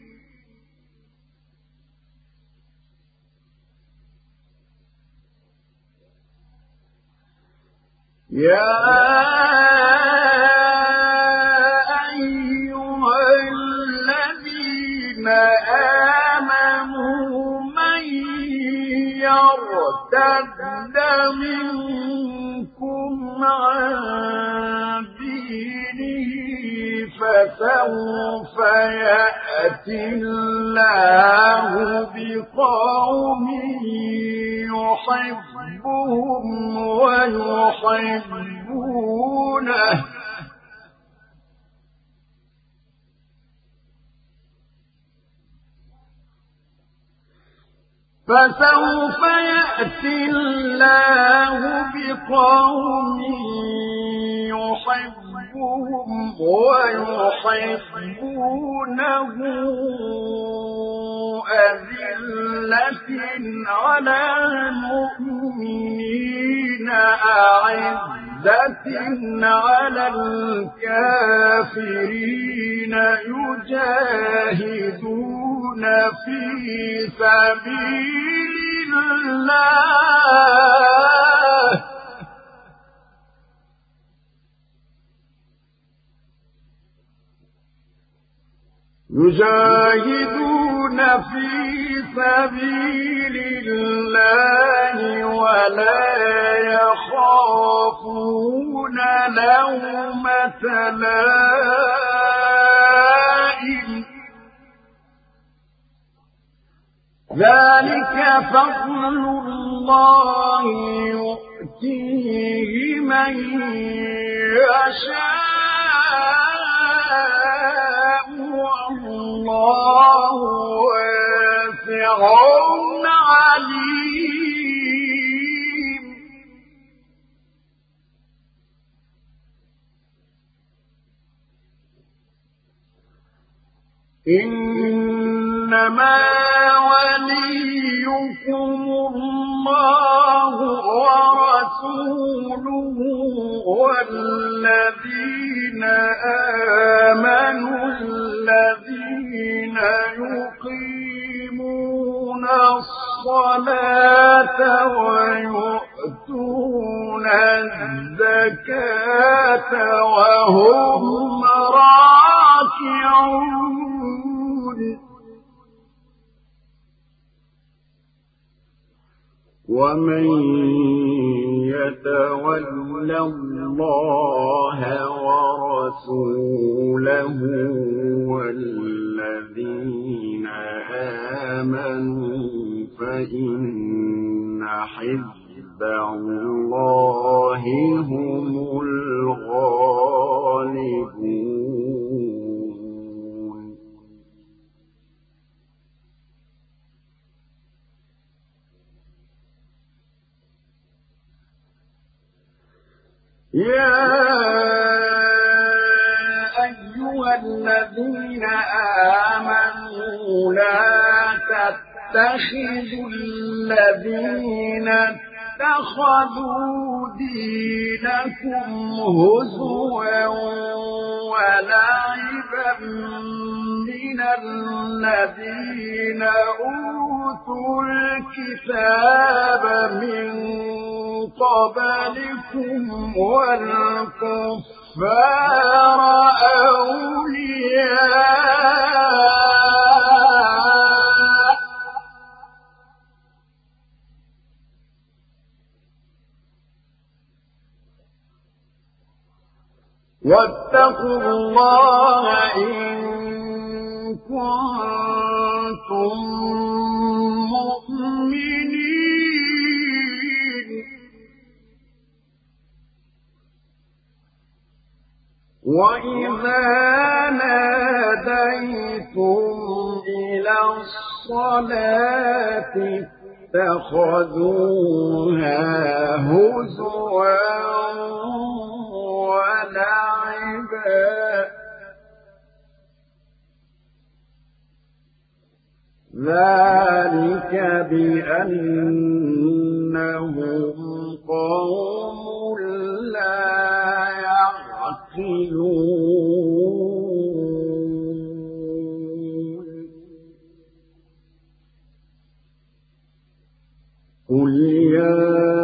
يا أيها الذين آمنوا من يرتد منكم عن دينه فسوف يأتي الله بقوم يحبهم ويحبونه فسوف يأتي الله بقوم يحبهم ويحبونه أذلة على المؤمنين أعزة على الكافرين يجاهدون في سبيل الله يجاهدون في سبيل الله ولا يخافون لومة لائم ذلك فضل الله يؤتيه من يشاء والله واسع عليم إنما وليكم الله ورسوله والذين آمنوا الذين يقيمون الصلاة ويؤتون الزكاة وهم راكعون ومن يتول الله ورسوله والذين آمنوا فإن حزب الله هم الغالبون يا أيها الذين آمنوا لا تتخذوا الذين اتخذوا دينكم هزوا ولعبا من الذين أوتوا الكتاب من قبلكم والكفار أولياء واتقوا الله إن كنتم مؤمنين وإذا ناديتم إلى الصلاة اتخذوها هزوا ولعبا ذلك بأنهم قوم لا يعقلون قل يا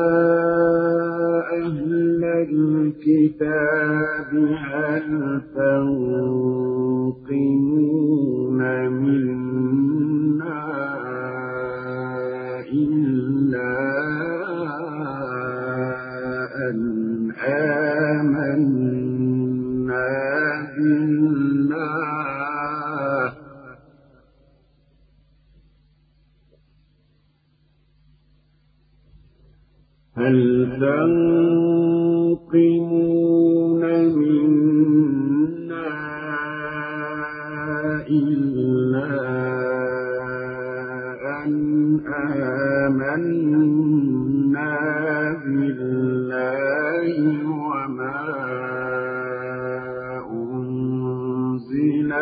أهل الكتاب هل تنقمون منا إلا أن آمنا بالله هل تنقمون منا إلا أن آمنا بالله وما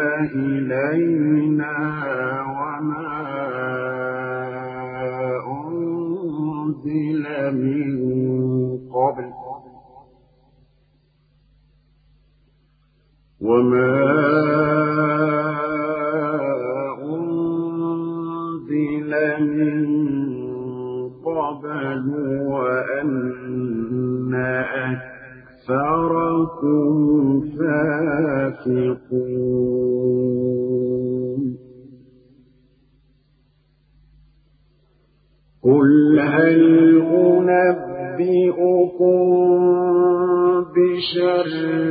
إلينا وما أنزل من قبل وما أنزل من قبل وأن أكثركم فاسقون قل هل أنبئكم بشر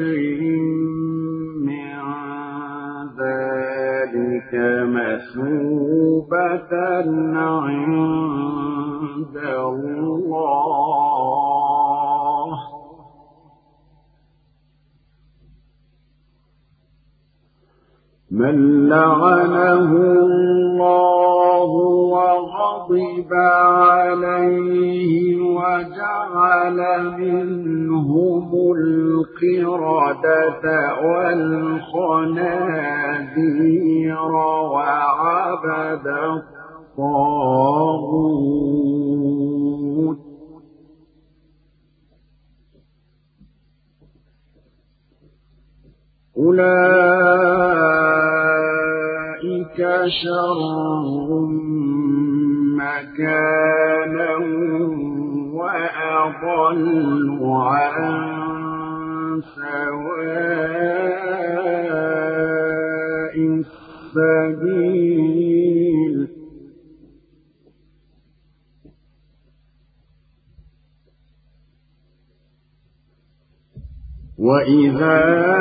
من ذلك مثوبة عند الله من لعنه الله وغضب عليه وجعل منهم القردة والخنازير وعبد الطاغوت أولئك شر مكانا وأضل عن سواء السبيل وإذا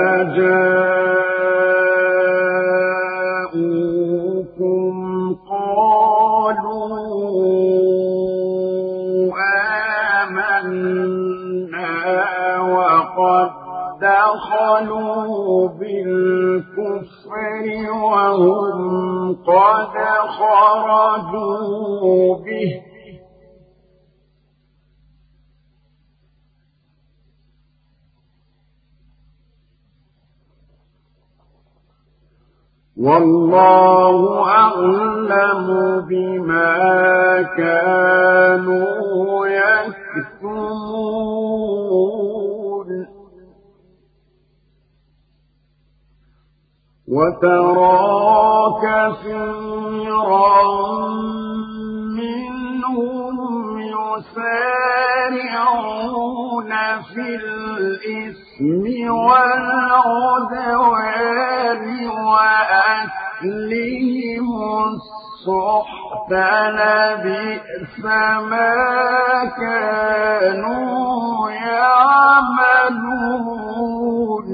جاءوكم قالوا آمنا وقد دخلوا بالكفر وهم قد خرجوا به والله أعلم بما كانوا يكتمون وترى كثيرا منهم يسارعون في الإثم والعدوان وأكلهم السحت لبئس ما كانوا يعملون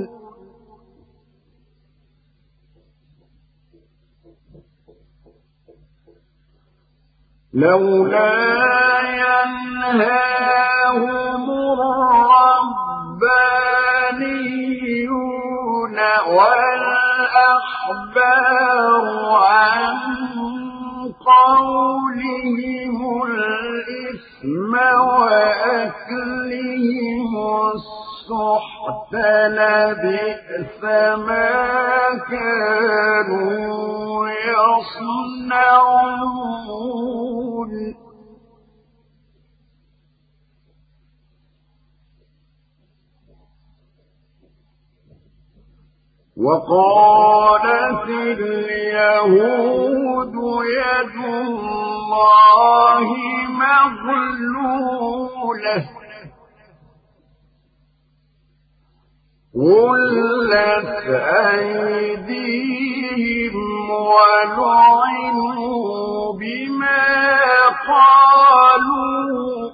لولا ينهاهم الربانيون والأحبار عن قولهم الإثم وأكلهم السحت لبئس ما كانوا يصنعون وقالت اليهود يد الله مغلولة غلت أيديهم ولعنوا بما قالوا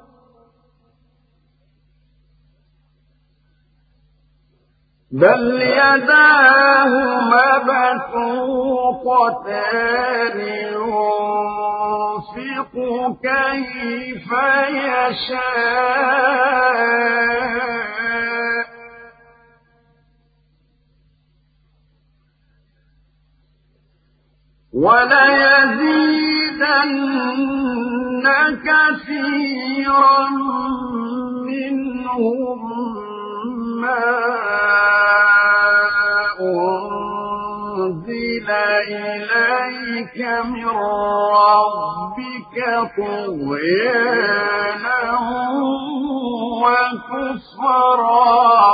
بل يداه مبسوطتان ينفق كيف يشاء وليزيدن كثيرا منهم ما أنزل إليك من ربك طغيانا وكفرا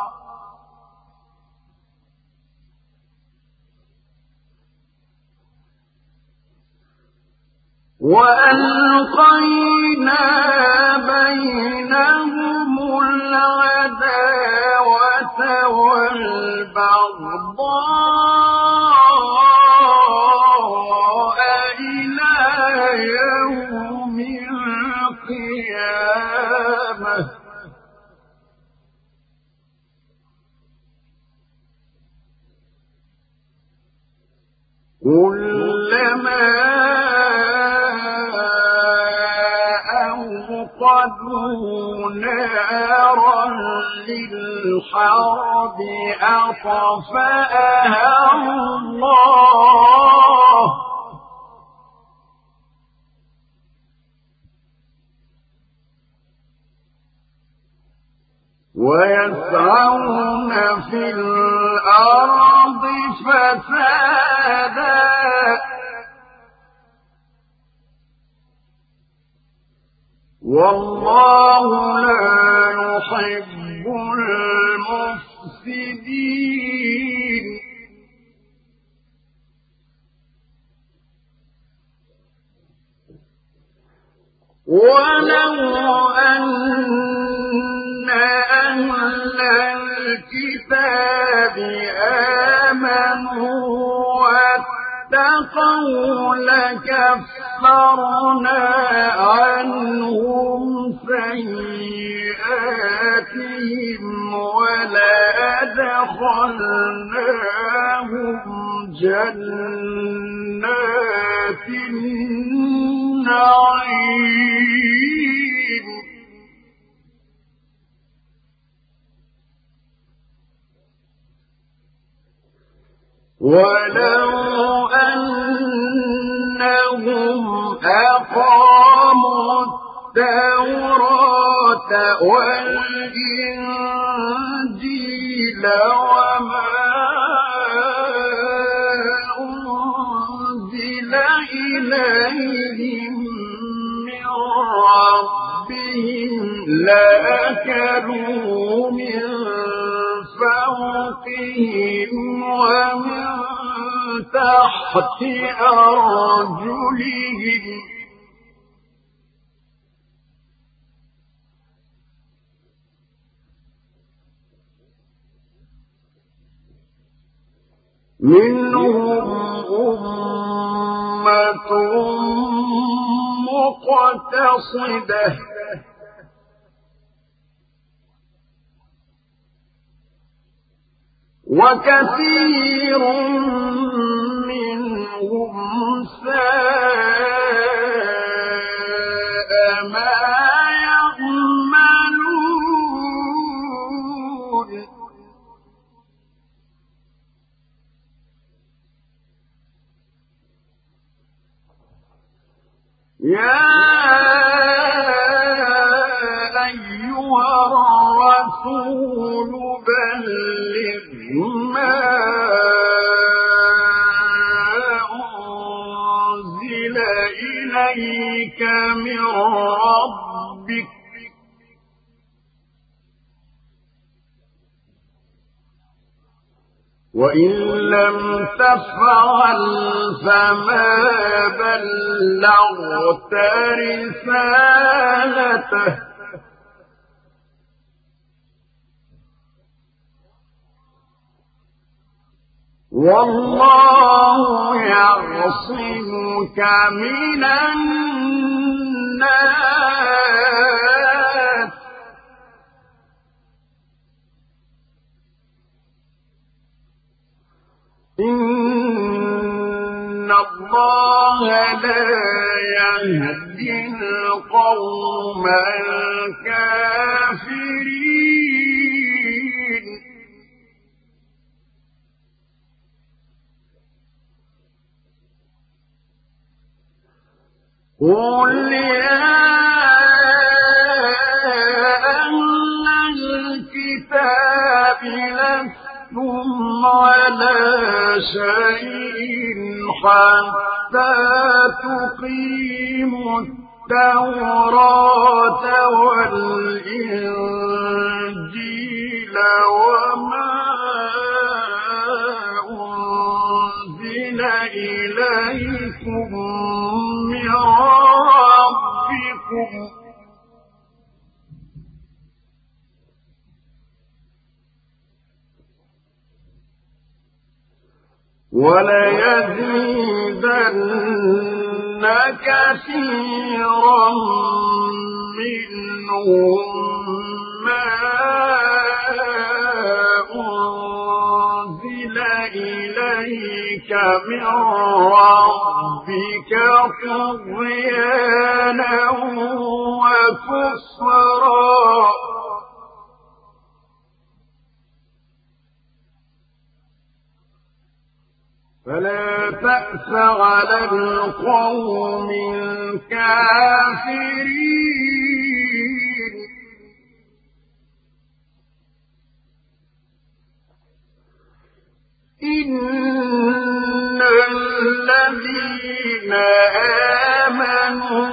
وألقينا بينهم العداوة والبغضاء إلى يوم القيامة كلما أوقدوا نارا للحرب أطفأها الله ويسعون في الأرض فسادا والله لا يحب المفسدين ولو أن أهل الكتاب آمنوا واتقوا لكفرنا عنهم سيئاتهم ولأدخلناهم جنات النعيم ولو أنهم أقاموا التوراة والإنجيل وما أنزل إليهم من ربهم لأكلوا من فوقهم ومن تحت أرجلهم منهم أمة مقتصدة وكثير منهم ساء ما يعملون يا أيها الرسول بلغ ما أنزل إليك من ربك وإن لم تفعل فما بلغت رسالته والله يعصمك من الناس إن الله لا يهدي القوم الكافرين قل يا أهل الكتاب لستم على شيء حتى تقيموا التوراة والإنجيل وما أنزل إليكم من ربكم وليزيدن كثيرا منهم ما أنزل إليك من ربك طغيانا وكفرا فلا تأس على القوم الكافرين إن الذين آمنوا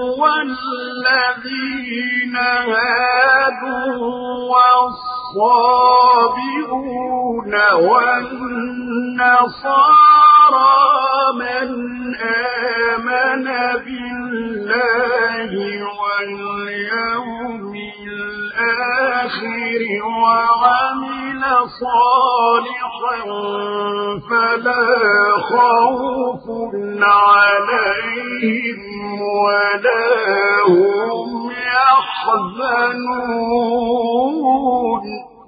والذين هادوا والصابئون والنصارى من آمن بالله واليوم الآخر وعمل صالحا فلا خوف عليهم ولا هم يحزنون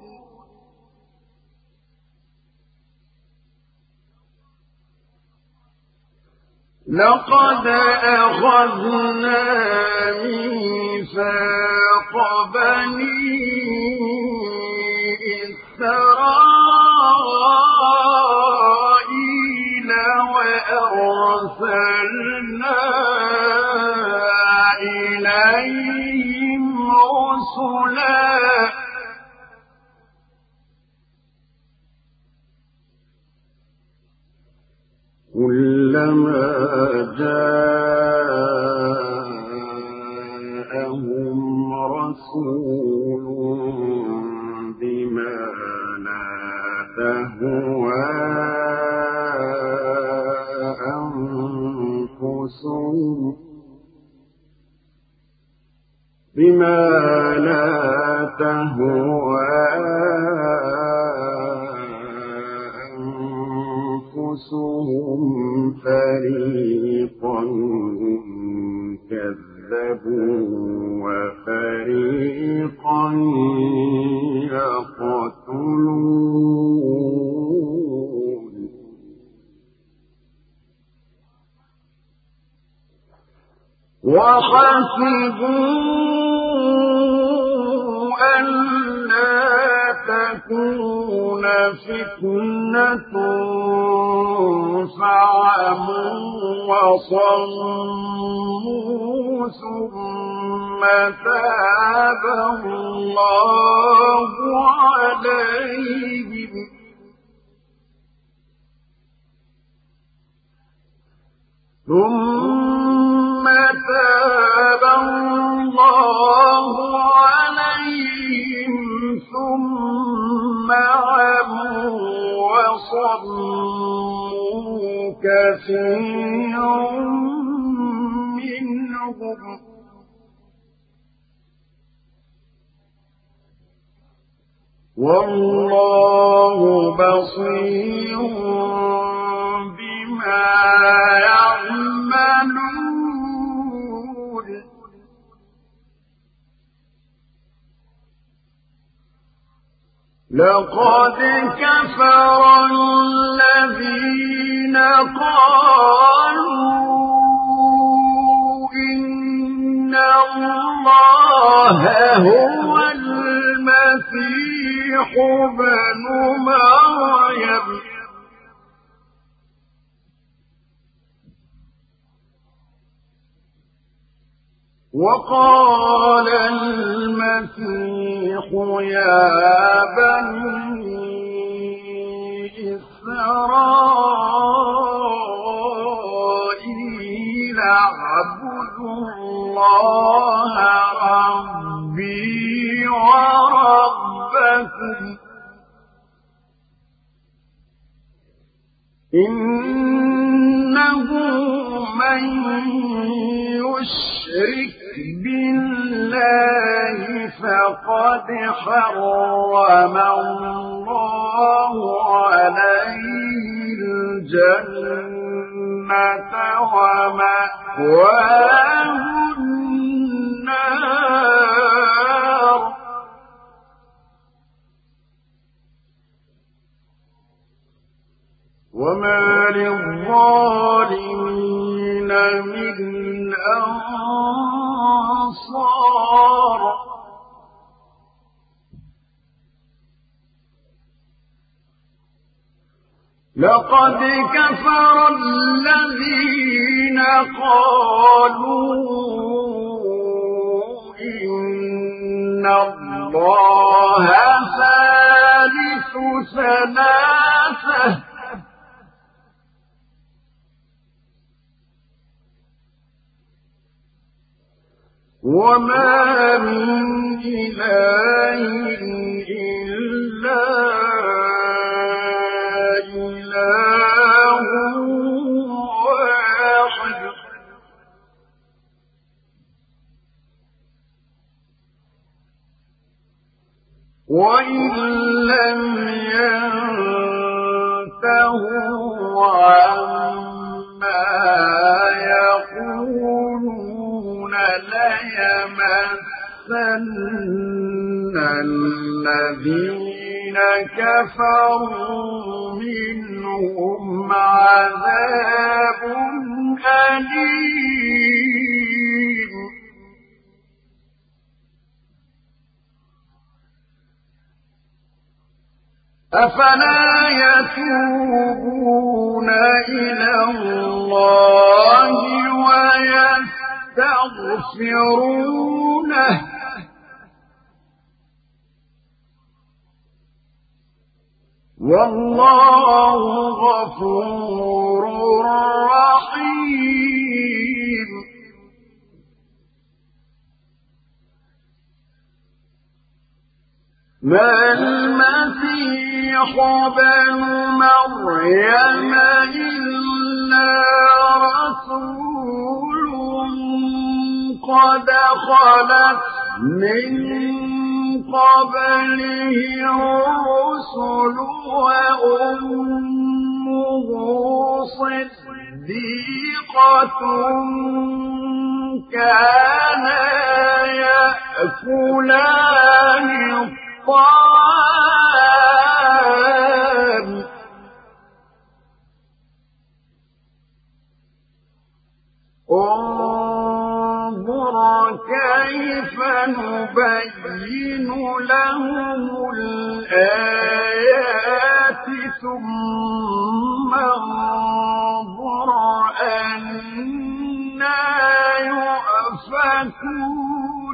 لقد أخذنا ميثاق بني إسرائيل وأرسلنا إليهم رسلا كلما جاءهم رسول بما لا تهوى أنفسهم بما لا تهوى أنفسهم فريقا كذبوا وفريقا يقتلون وحسبوا ألا تكون فتنة فعموا وصموا ثم تاب الله عليهم ثم تاب الله عليهم ثم عموا وصموا كثير منهم والله بصير بما يعملون لقد كفر الذين قالوا إن الله هو المسيح ابن مريم وقال المسيح يا بني إسرائيل إنه من يشرك بالله فقد حرم الله عليه الجنة ومأواه النار وما للظالمين من أنصار لقد كفر الذين قالوا إن الله ثالث ثلاثة وما من إله إلا إله واحد وإن لم ينتهوا عما يقولون ليمسن الذين كفروا منهم عذاب أليم أفلا يتوبون إلى الله ويستغفرونه والله غفور رحيم ما المسيح ابن مريم إلا رسول قد خلت من قبله الرسل وأمه صديقة كانا يأكلان الطعام انظر كيف نبين لهم الآيات ثم انظر أنى يؤفكون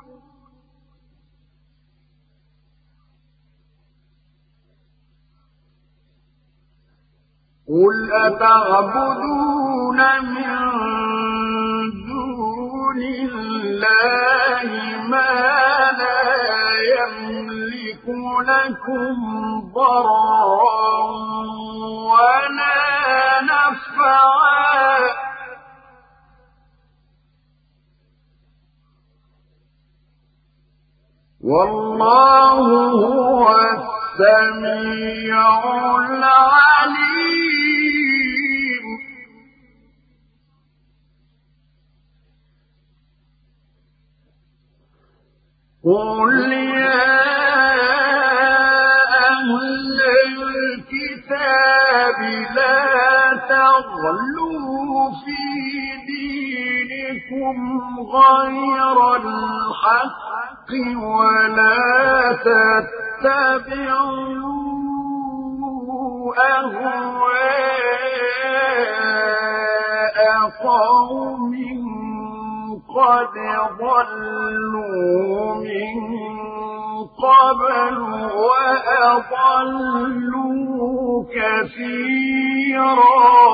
قل أتعبدون من دون الله ما لا يملك لكم ضرا ولا نفعا والله هو السميع العليم قل يا أهل الكتاب لا تغلوا في دينكم غير الحق ولا تتبعوا أهواء قوم قد ضلوا من قبل وأضلوا كثيرا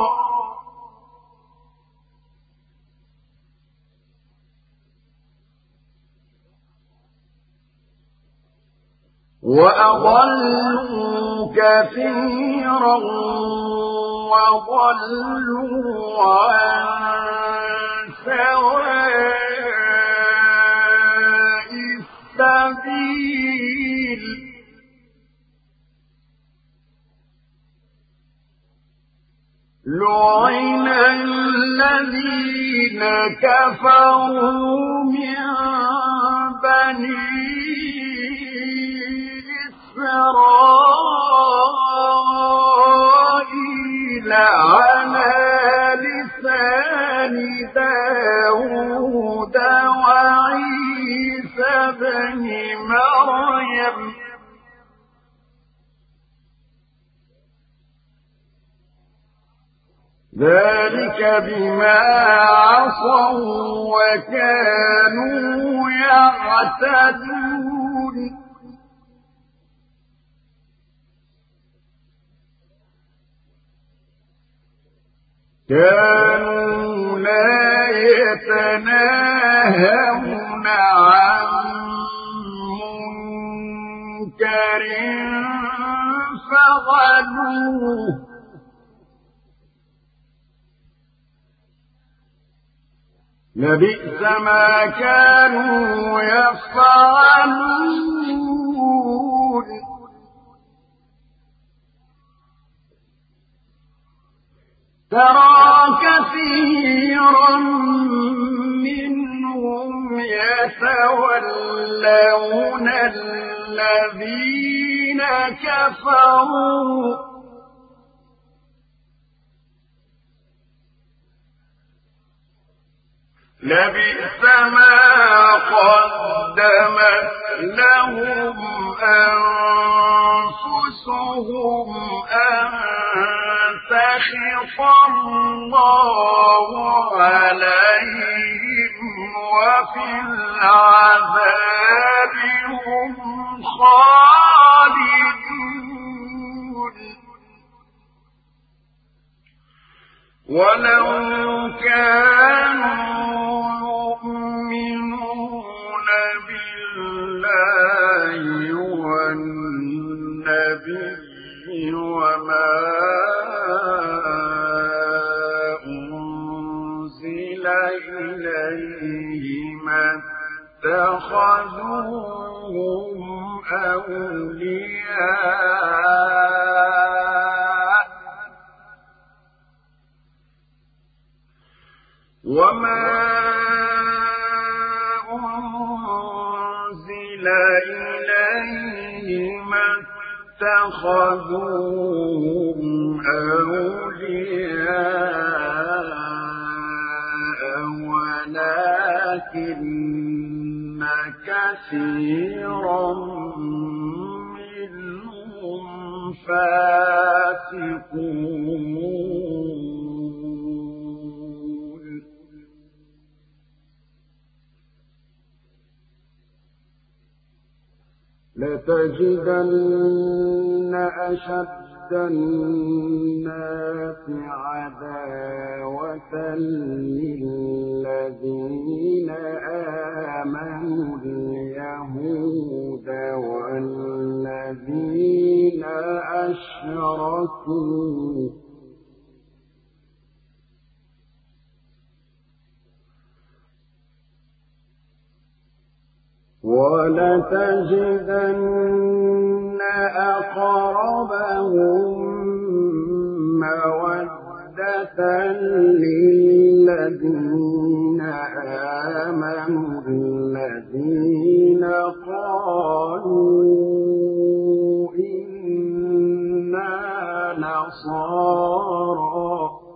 وأضلوا كثيرا وضلوا عن سواء السبيل لعن الذين كفروا من بني إسرائيل على لسان داود وعيسى بن مريم ذلك بما عصوا وكانوا يعتدون كانوا لا يتناهون عن منكر فعلوه لبئس ما كانوا يفعلون ترى كثيرا منهم يتولون الذين كفروا لبئس ما قدمت لهم أنفسهم أن سخط الله عليهم وفي العذاب هم خالدون ولو كانوا يؤمنون بالله والنبي وما أنزل إليه ما اتخذوهم أولياء وما أنزل إليه ما اتخذوهم أولياء ولكن كثيرا منهم فاسقون لتجدن أشد الناس عداوة للذين آمنوا اليهود والذين أشركوا ولتجدن أقربهم مودة للذين آمنوا الذين قالوا إنا نصارى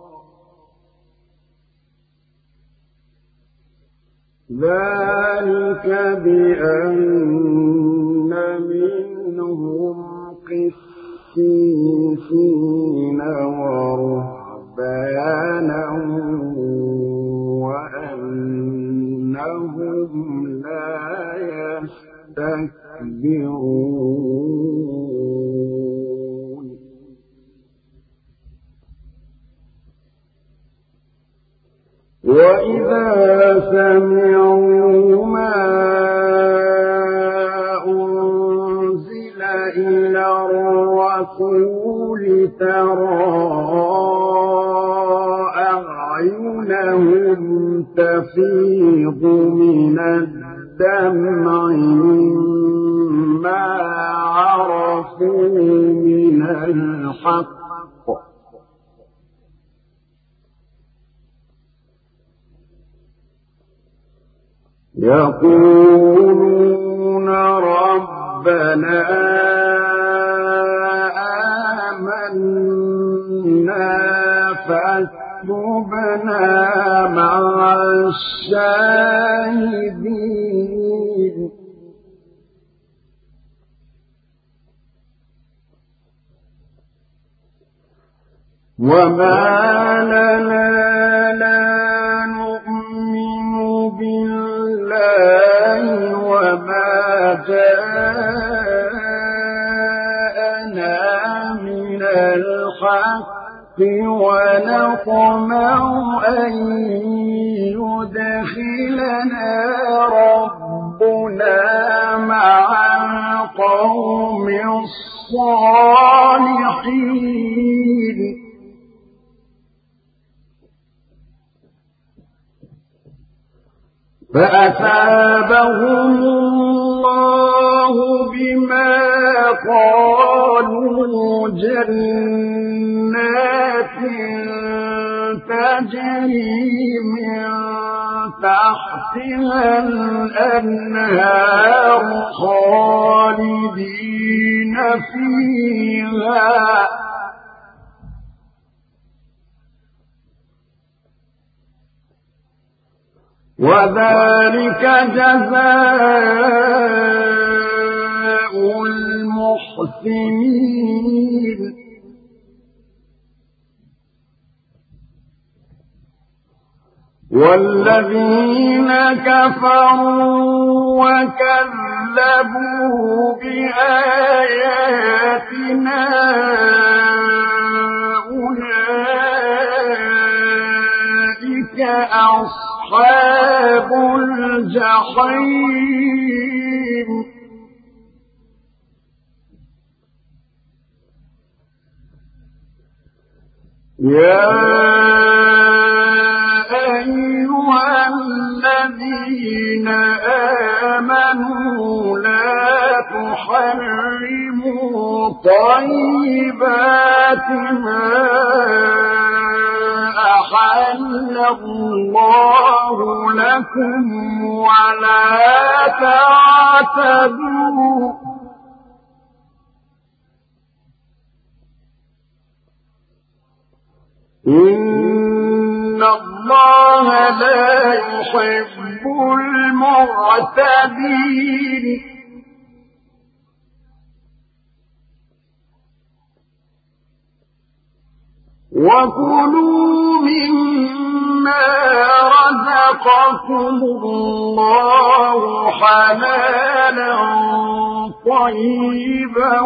ذلك بأن منهم قسيسين ورهبانا وأنهم لا يستكبرون وإذا سمعوا ما أنزل إلى الرسول ترى أعينهم تفيض من الدمع حزنا على قلوبهم إذ يسمعون ما أنزل إليهم وما أنزل إلى الرسول ترى أعينهم تفيض من الدمع حزنا على قلوبهم إذ يسمعون ما أنزل إليهم وما أنزل إلى الرسول ترى وجوههم تفيض من الدمع مما عرفوا من الحق يقولون ربنا آمنا فاكتبنا مع الشاهدين وما لنا لا نؤمن بالله وما جاءنا من الحق ونطمع أن يدخلنا ربنا مع القوم الصالحين فأثابهم الله بما قالوا جنات تجري من تحتها الأنهار خالدين فيها وذلك جزاء المحسنين والذين كفروا وكذبوا بآياتنا أولئك أصحاب الجحيم يا أيها الذين آمنوا لا تحرموا طيبات ما أحل الله لكم ولا تعتدوا إن الله لا يحب المعتدين وكلوا مما رزقكم الله حلالا طيبا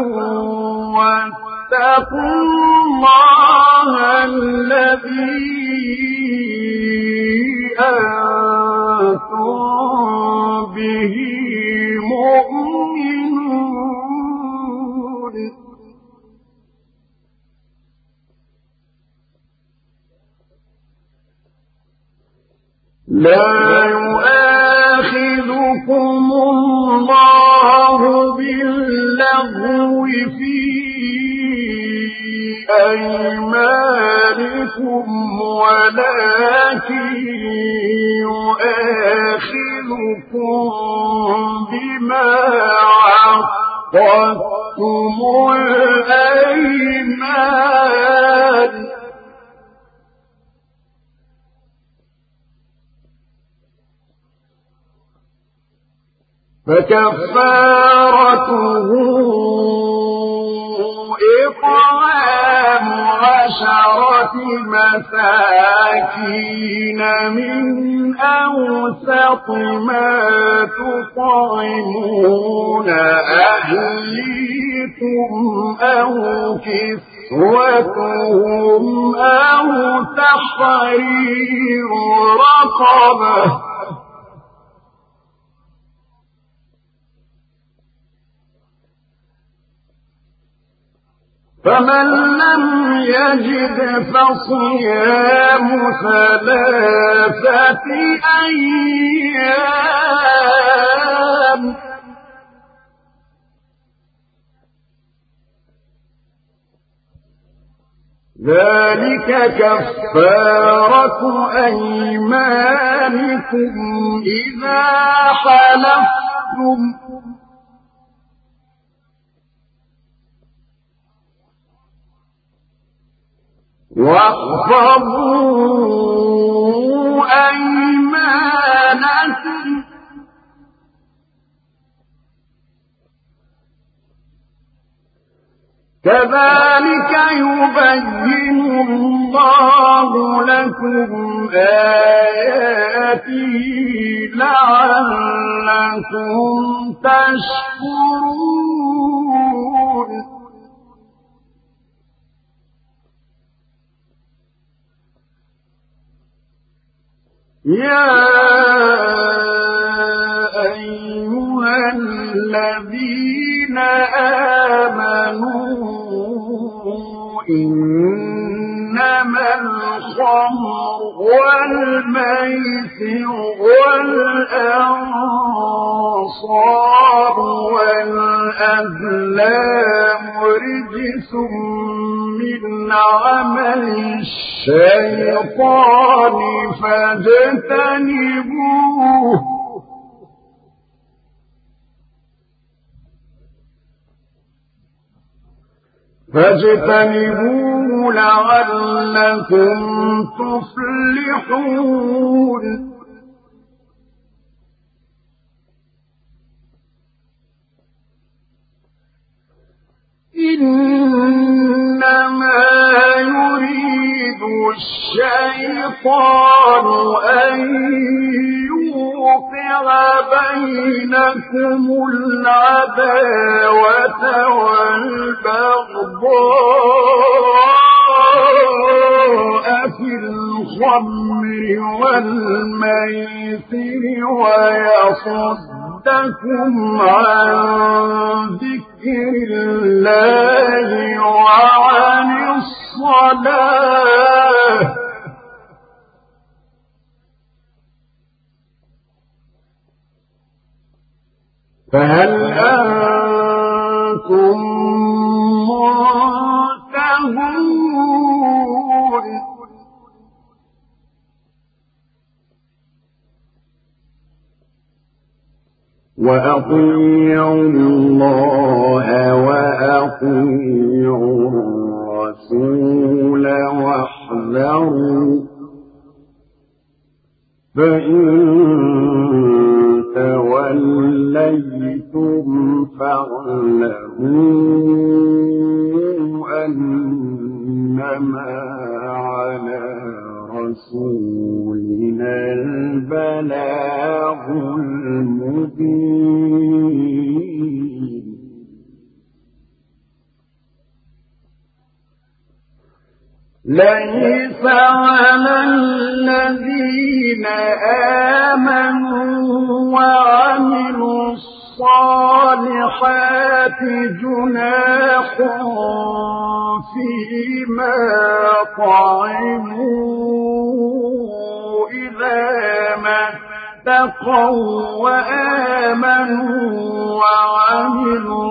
واتقوا الله الذي أنتم به مؤمنون لا يؤاخذكم الله باللغو في أيمانكم ولكن يؤاخذكم بما عقدتم الأيمان فكفارته إطعام عشرة مساكين من أوسط ما تطعمون أهليكم أو كسوتهم أو تحرير رقبة فمن لم يجد فصيام ثلاثة أيام ذلك كفارة أيمانكم إذا حلفتم واحفظوا أيمانكم كذلك يبين الله لكم آياته لعلكم تشكرون يا أيها الذين آمنوا إنما الخمر والميسر والأنصاب والأزلام رجس من عمل الشيطان فاجتنبوه فاجتنبوه لعلكم تفلحون إنما يريد الشيطان أن يوقع بينكم العداوة والبغضاء في الخمر والميسر ويصدكم عن ذكر الله وعن الصلاة فهل أنتم منتهون وأطيعوا الله وأطيعوا الرسول واحذروا فإن توليتم فاعلموا أنما على رسولنا البلاغ المبين ليس على الذين آمنوا وعملوا الصالحات جناح فيما طعموا إذا ما اتقوا وآمنوا وعملوا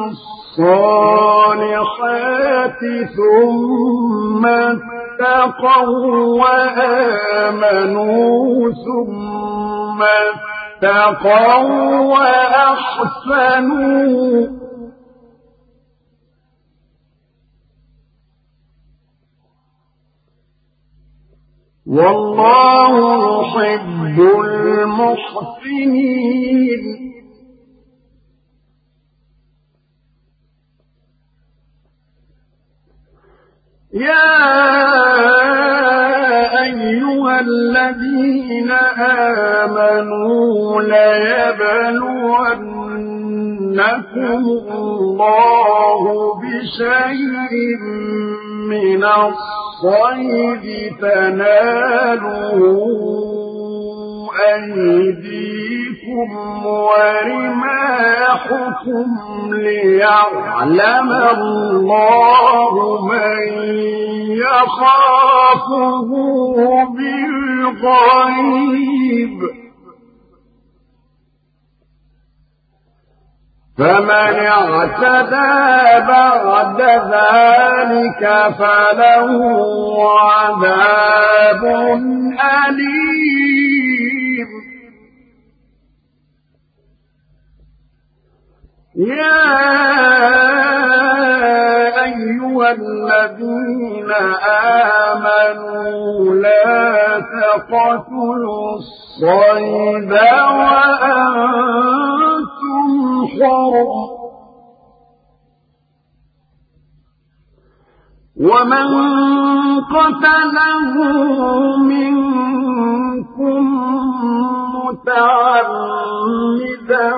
الصالحات ثم اتقوا وآمنوا ثم اتقوا وأحسنوا والله يحب المحسنين يا أيها الذين آمنوا ليبلونكم الله بشيء من الصيد تناله أيديكم بأيديكم ورماحكم ليعلم الله من يخافه بالغيب فمن اعتدى بعد ذلك فله عذاب أليم يا أيها الذين آمنوا لا تقتلوا الصيد وأنتم حرم ومن قتله منكم متعمدا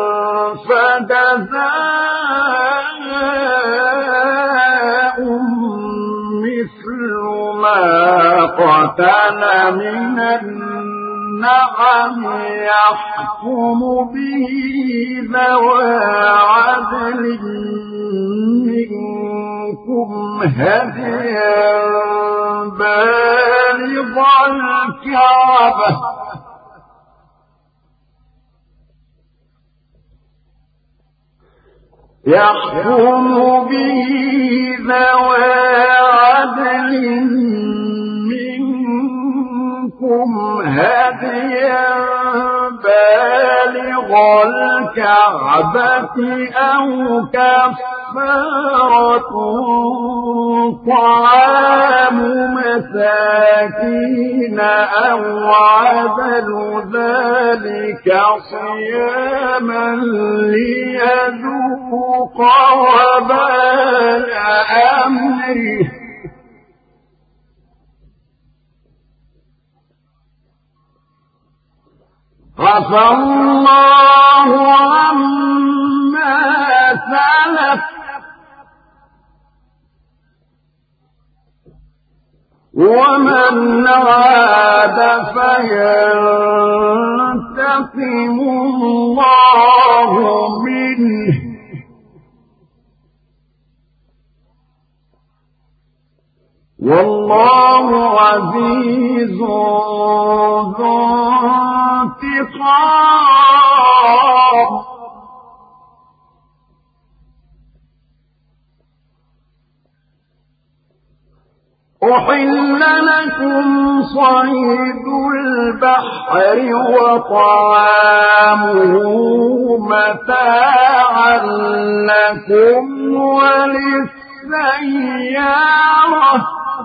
فجزاء مثل ما قتل من النعم يحكم به ذوى عدل منكم هديا بالغ الكعبة يحكم به ذوى عدل منكم هديا بالغ الكعبة أو كفارة طعام مساكين أو عدل ذلك صياما ليذوق وبال أمره عفى الله عما سلف ومن عاد فينتقم الله منه والله عزيز ذو انتقام أحل لكم صيد البحر وطعامه متاعا لكم وللسيارة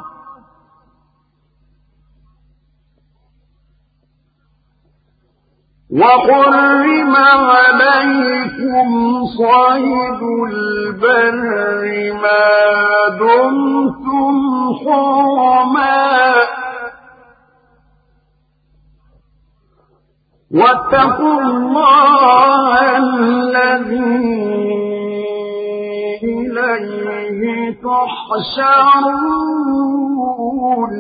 وحرم عليكم صيد البر ما دمتم حرما واتقوا الله الذي إليه تحشرون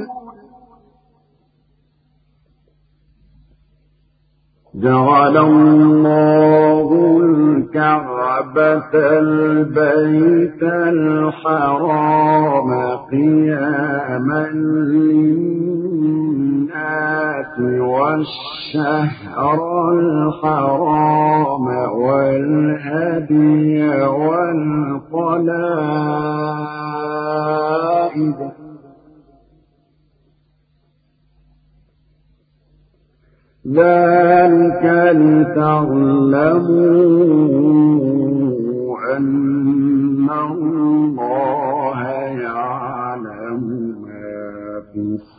جعل الله الكعبة البيت الحرام قياما للناس والشهر الحرام والهدي والقلائد ذلك لتعلموا أن الله يعلم ما في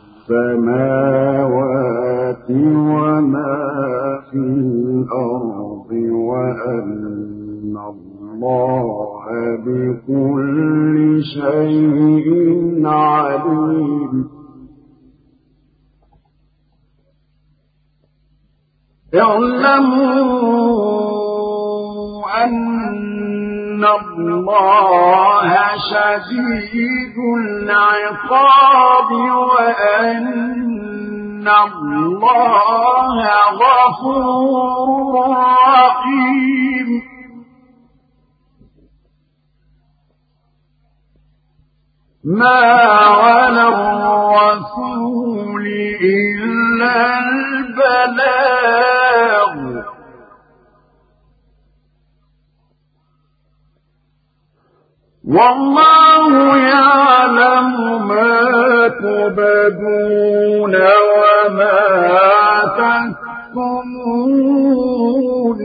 السماوات وما في الأرض وأن الله بكل شيء عليم اعلموا أن الله شديد العقاب وأن الله غفور رحيم ما على الرسول إلا البلاغ والله يعلم ما تبدون وما تكتمون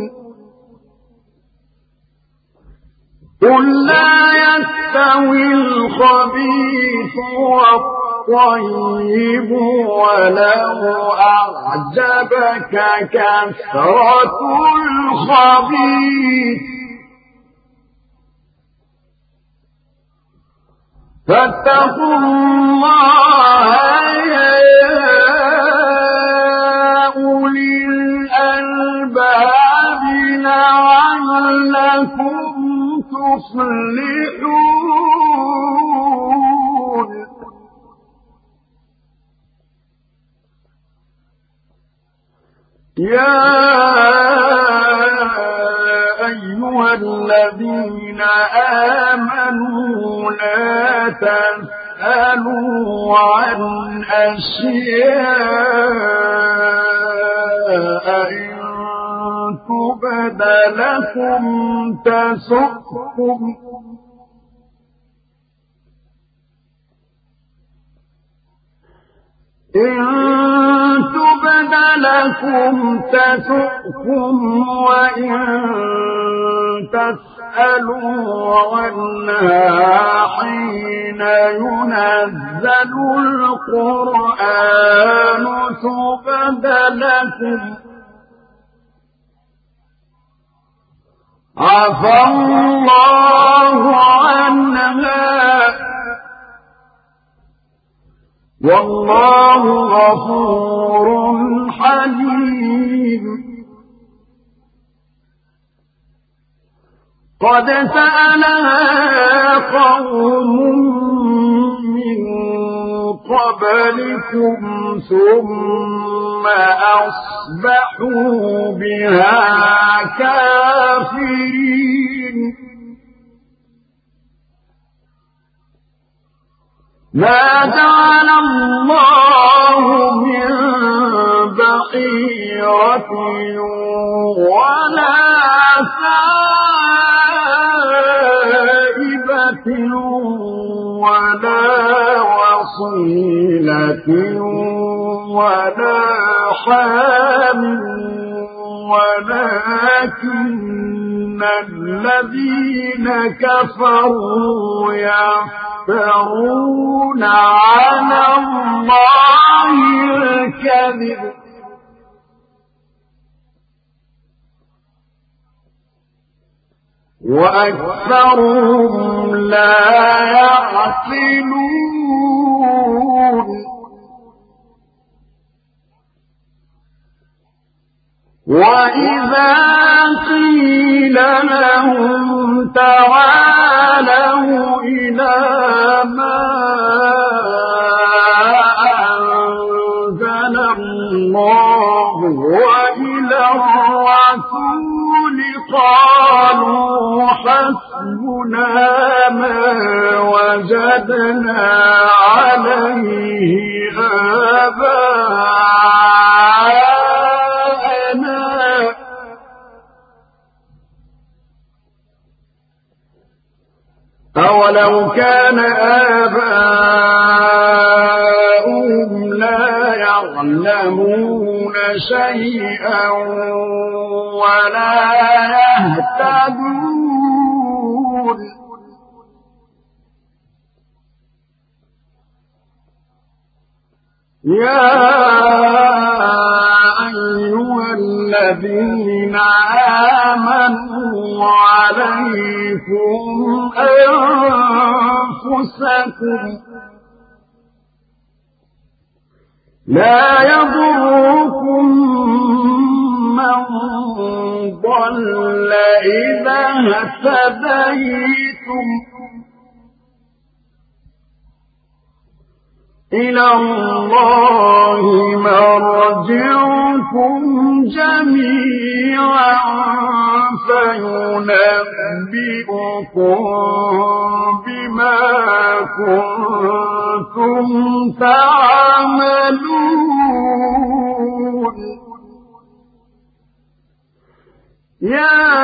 قل لا يستوي الخبيث والطيب ولو أعجبك كثرة الخبيث فاتقوا الله يا أولي الألباب لعلكم تفلحون يا أيها الذين آمنوا لا تسألوا عن أشياء إن تبد لكم تسؤكم إن تبد لكم تسؤكم وإن تسألوا عنها حين ينزل القرآن تبد لكم عفى الله عنها والله غفور حليم قد سألها قوم من قبلكم ثم أصبحوا بها كافرين ما جعل الله من بحيرة ولا سائبة ولا وصيلة ولا حام ولكن الذين كفروا يفترون على الله الكذب وأكثرهم لا يعقلون وإذا قيل لهم تعالوا إلى ما أنزل الله وإلى الرسول قالوا حسبنا ما وجدنا عليه آباءنا أولو كان آباؤهم لا يعلمون شيئا ولا يهتدون يا أيها الذين آمنوا عليكم أنفسكم لا يضركم من ضل إذا اهتديتم إلى الله مرجعكم ينبئكم بما كنتم تعملون يا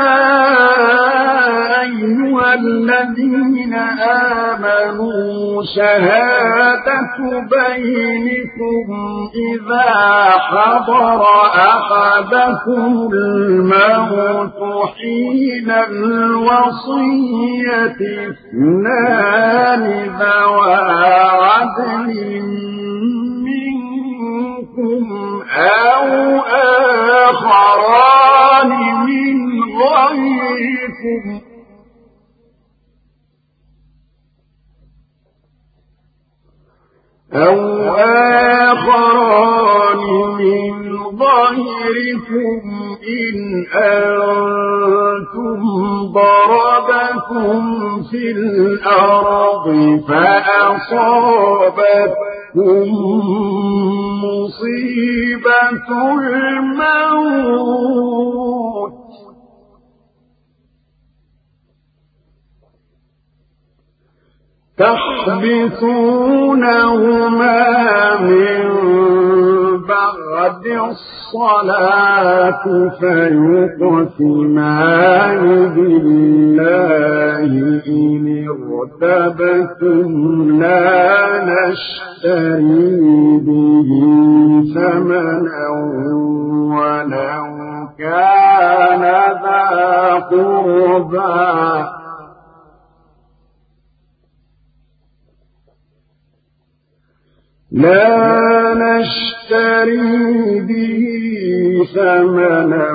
أيها الذين آمنوا شهادة بينكم إذا حضر أحدكم الموت حين الوصية اثنان ذوى عدل منكم أو آخران من غيركم أو آخران من غيركم إن أنتم ضربتم في الأرض فأصابتكم مصيبة الموت تحبسونهما من بعد الصلاة فيقسمان بالله إن ارتبتم لا نشتري به ثمنا ولو كان ذا قربى لا نشتري به ثمنا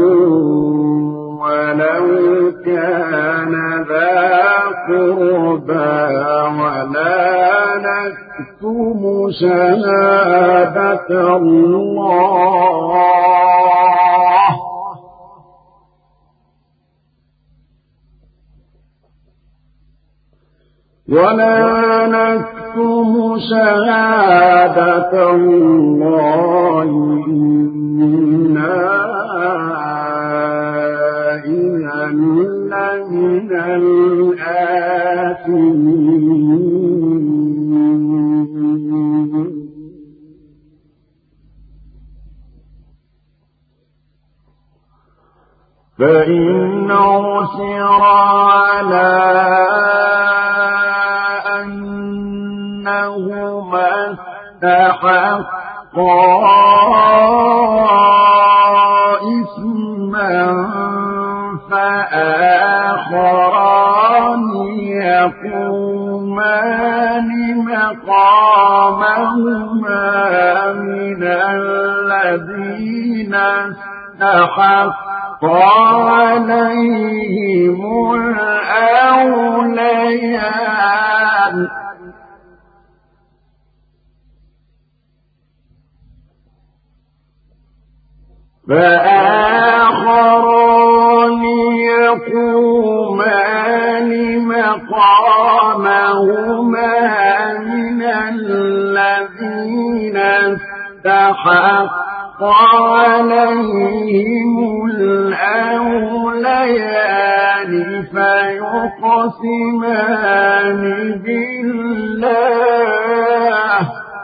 ولو كان ذا قربى ولا نكتم شهادة الله ولا نكتم شهادة الله إنا إذا لمن الآثمين فإن عثر على أنهما استحقا إثما فآخران يقومان مقامهما من الذين استحق عليهم الأوليان فآخران يقومان مقامهما من الذين استحق عليهم الأوليان فيقسمان بالله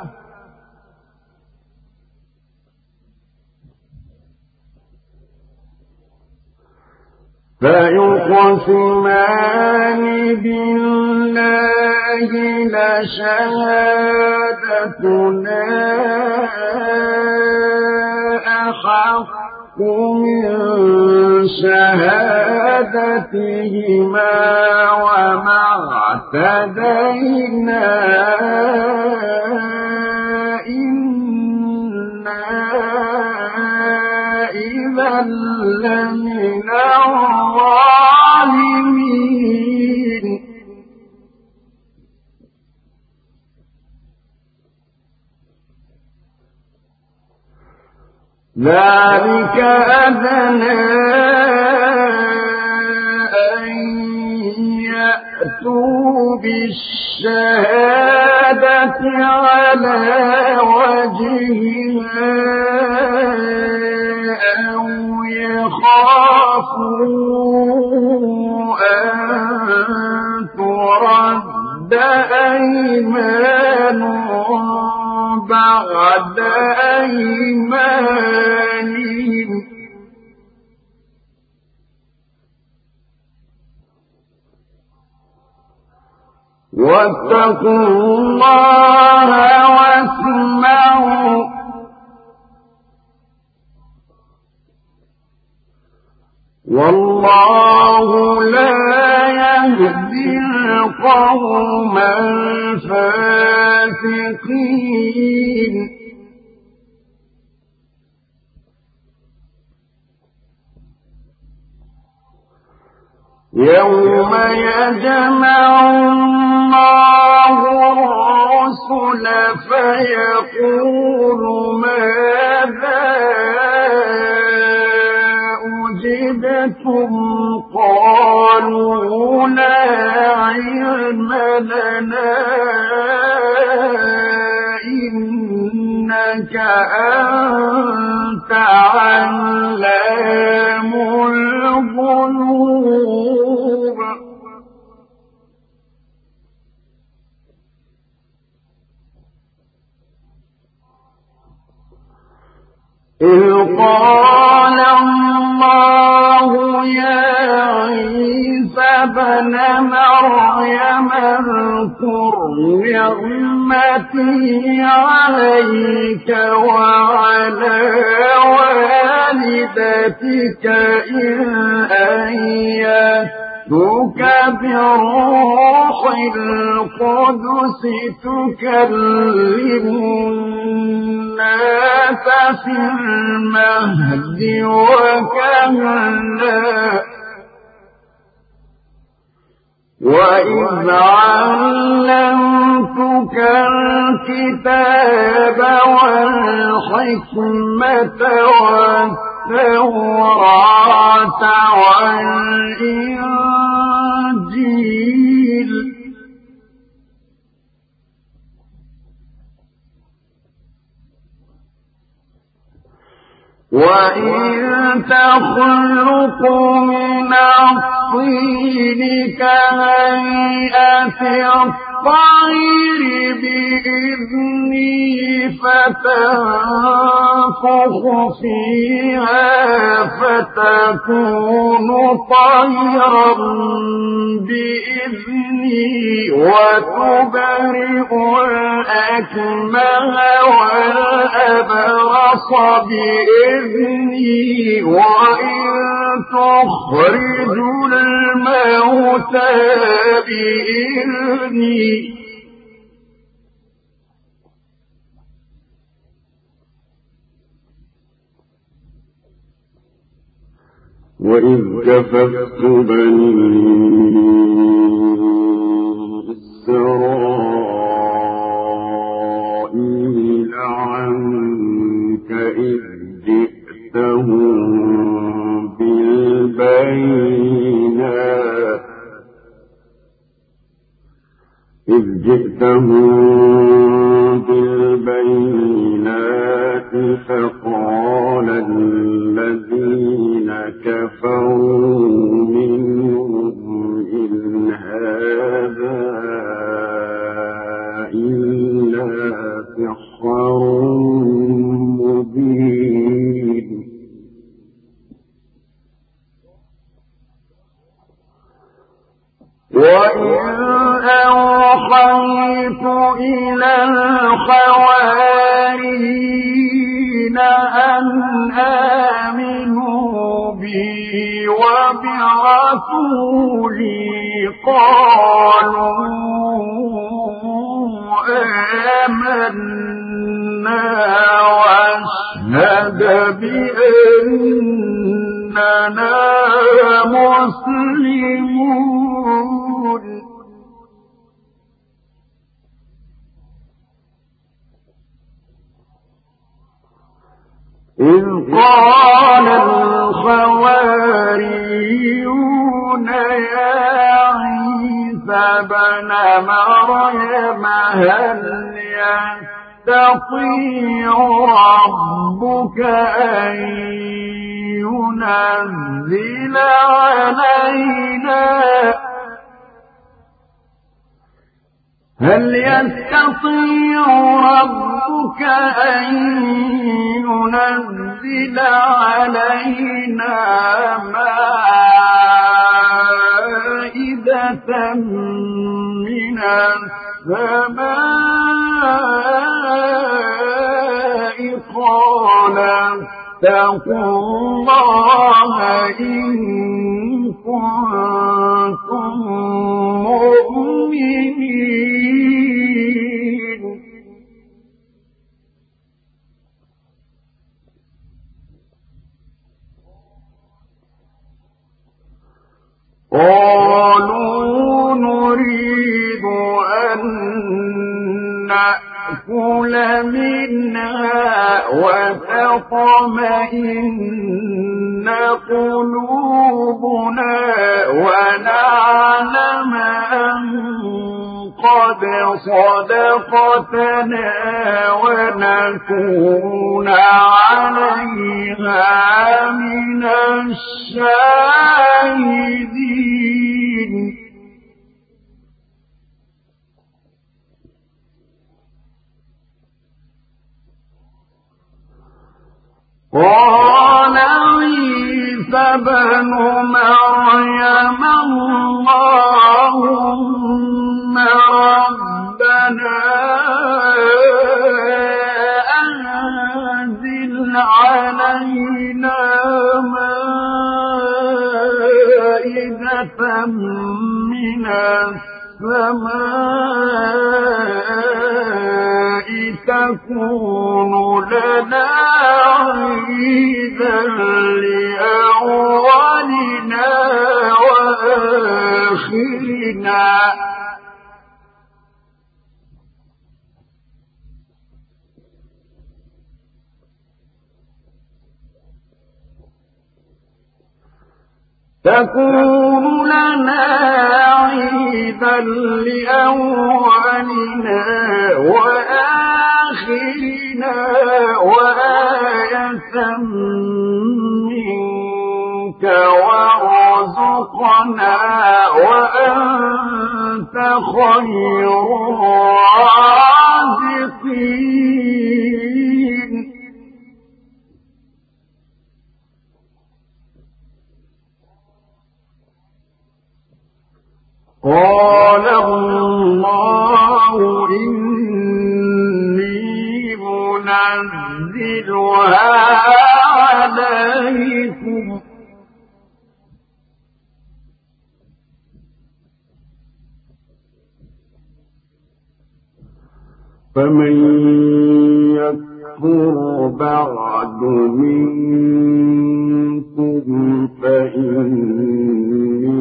فيقسمان بالله لشهادتنا أحق من شهادتهما وما اعتدينا إنا إذا لمن الظالمين ذلك أدنى أن يأتوا بالشهادة على وجهها أو يخافوا أيمانهم واتقوا الله واسمعوا والله لا يهدي القوم الفاسقين يوم يجمع الله الرسل فيقول ماذا أجبتم قالوا لا علم لنا إنك أنت علام الغيوب إذ قال الله يا عيسى ابن مريم اذكر نعمتي عليك وعلى والدتك إذ أيدتك بروح القدس تكلم الناس في المهد وكهلا وإذ علمتك الكتاب والحكمة والتوراة والإنجيل وإن تخلق من الطين كهيئة الطير بإذني فتنفخ فيها فتكون طيرا بإذني وتبرئ الأكمه والأبرص بإذني وإن تخرج الموتى بإذني وإذ كففت بني إسرائيل عنك إذ جئتهم بالبينات إذ جئتهم بالبينات فقال الذين كفروا منهم إن هذا إلا سحر مبين وإذ أوحيت إلى الحواريين أن آمنوا بي وبرسولي قالوا آمنا واشهد بأننا مسلمون إذ قال الحواريون يا عيسى ابن مريم هل يستطيع ربك أن ينزل علينا هل يستطيع ربك ربك أن ينزل علينا مائدة من السماء قال اتقوا الله إن كنتم مؤمنين قالوا نريد أن نأكل منها وتطمئن قلوبنا ونعلم أن قد صدقتنا ونكون عليها من الشاهدين قال عيسى ابن مريم اللهم ربنا أنزل علينا مائدة من السماء تكون لنا عيدا لأولنا وآخرنا تكون لنا عيدا لأولنا وآخرنا وآية منك وارزقنا وأنت خير الرازقين قال الله إني منزلها عليكم فمن يكفر بعد منكم فإني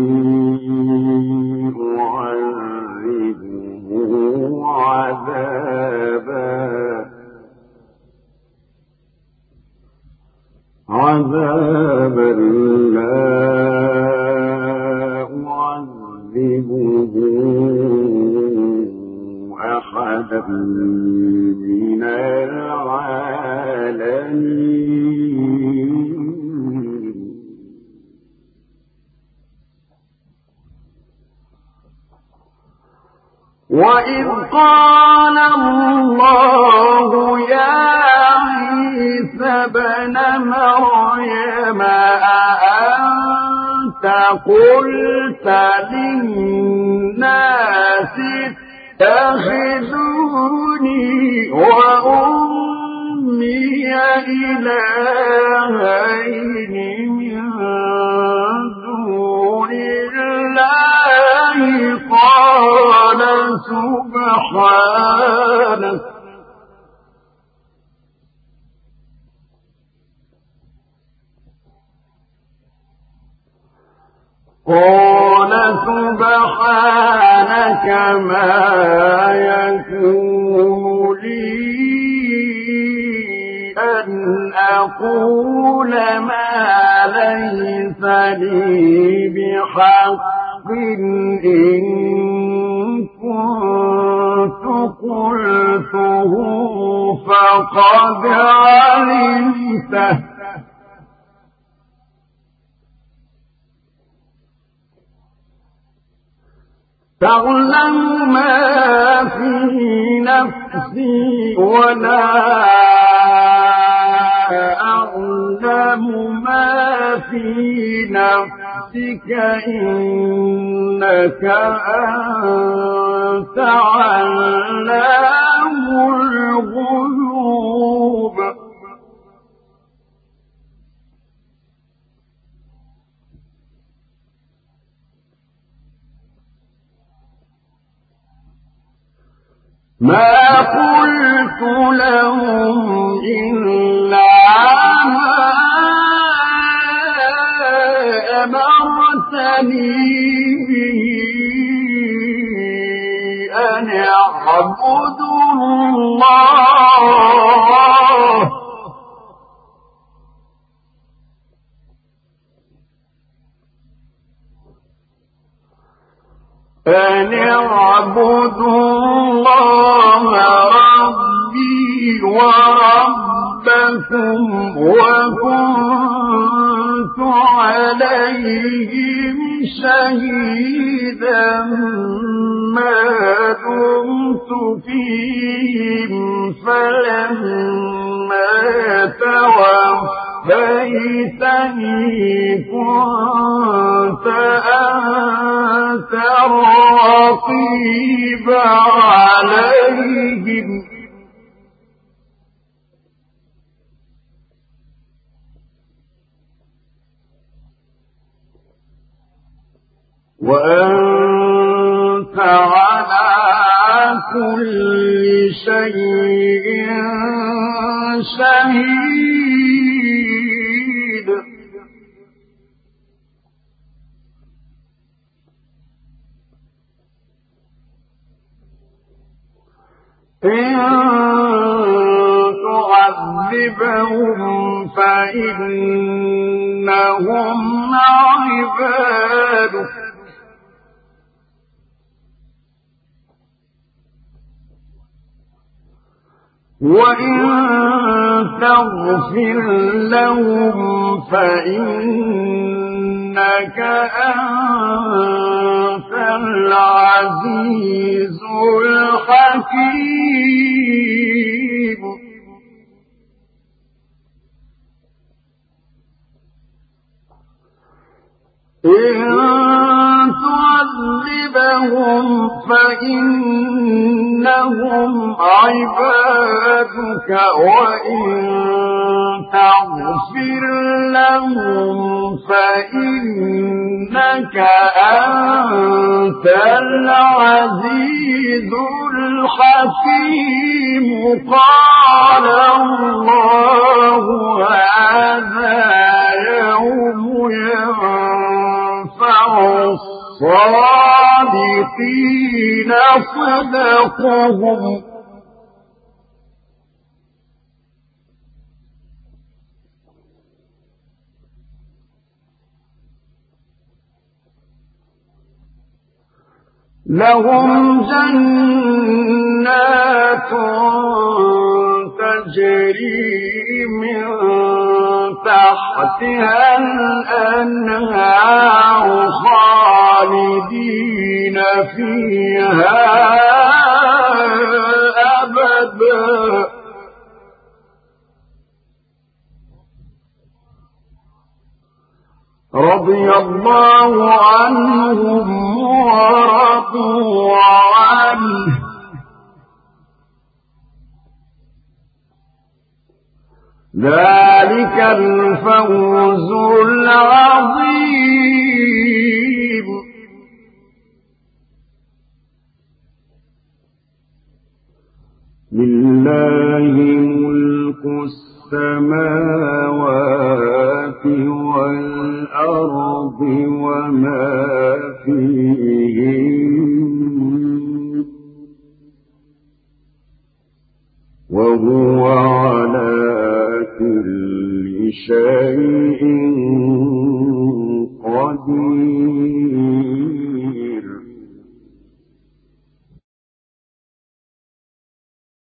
أعذبه عذابا عذابا لا أعذبه أحدا من العالمين وإذ قال الله يا عيسى ابن مريم أأنت قلت للناس اتخذوني وأمي إلهين من دون الله قال سبحانك قال سبحانك ما يكون لي أن أقول ما ليس لي بحق إن كنت قلته فقد علمته تعلم ما في نفسي ولا أعلم ما في نفسك إنك أنت علام الغيوب ما قلت لهم إلا ما أمرتني به أن اعبدوا الله أن اعبدوا الله ربي وربكم وكنت عليهم شهيدا ما دمت فيهم فلما توفيتني كنت أنت الرقيب عليهم وأنت على كل شيء شهيد إن تعذبهم فإنهم عبادك وإن تغفر لهم فإنك أنت العزيز الحكيم إن تعذبهم فإنهم عبادك وإن تغفر لهم فإنك أنت العزيز الحكيم قال الله هذا يوم ينفع الصادقين صدقهم لهم جنات تجري من تحتها الأنهار خالدين فيها أبدا رضي الله عنهم ورضوا عنه ذلك الفوز العظيم لله ملك السماوات والأرض وما فيهن وهو على كل شيء قدير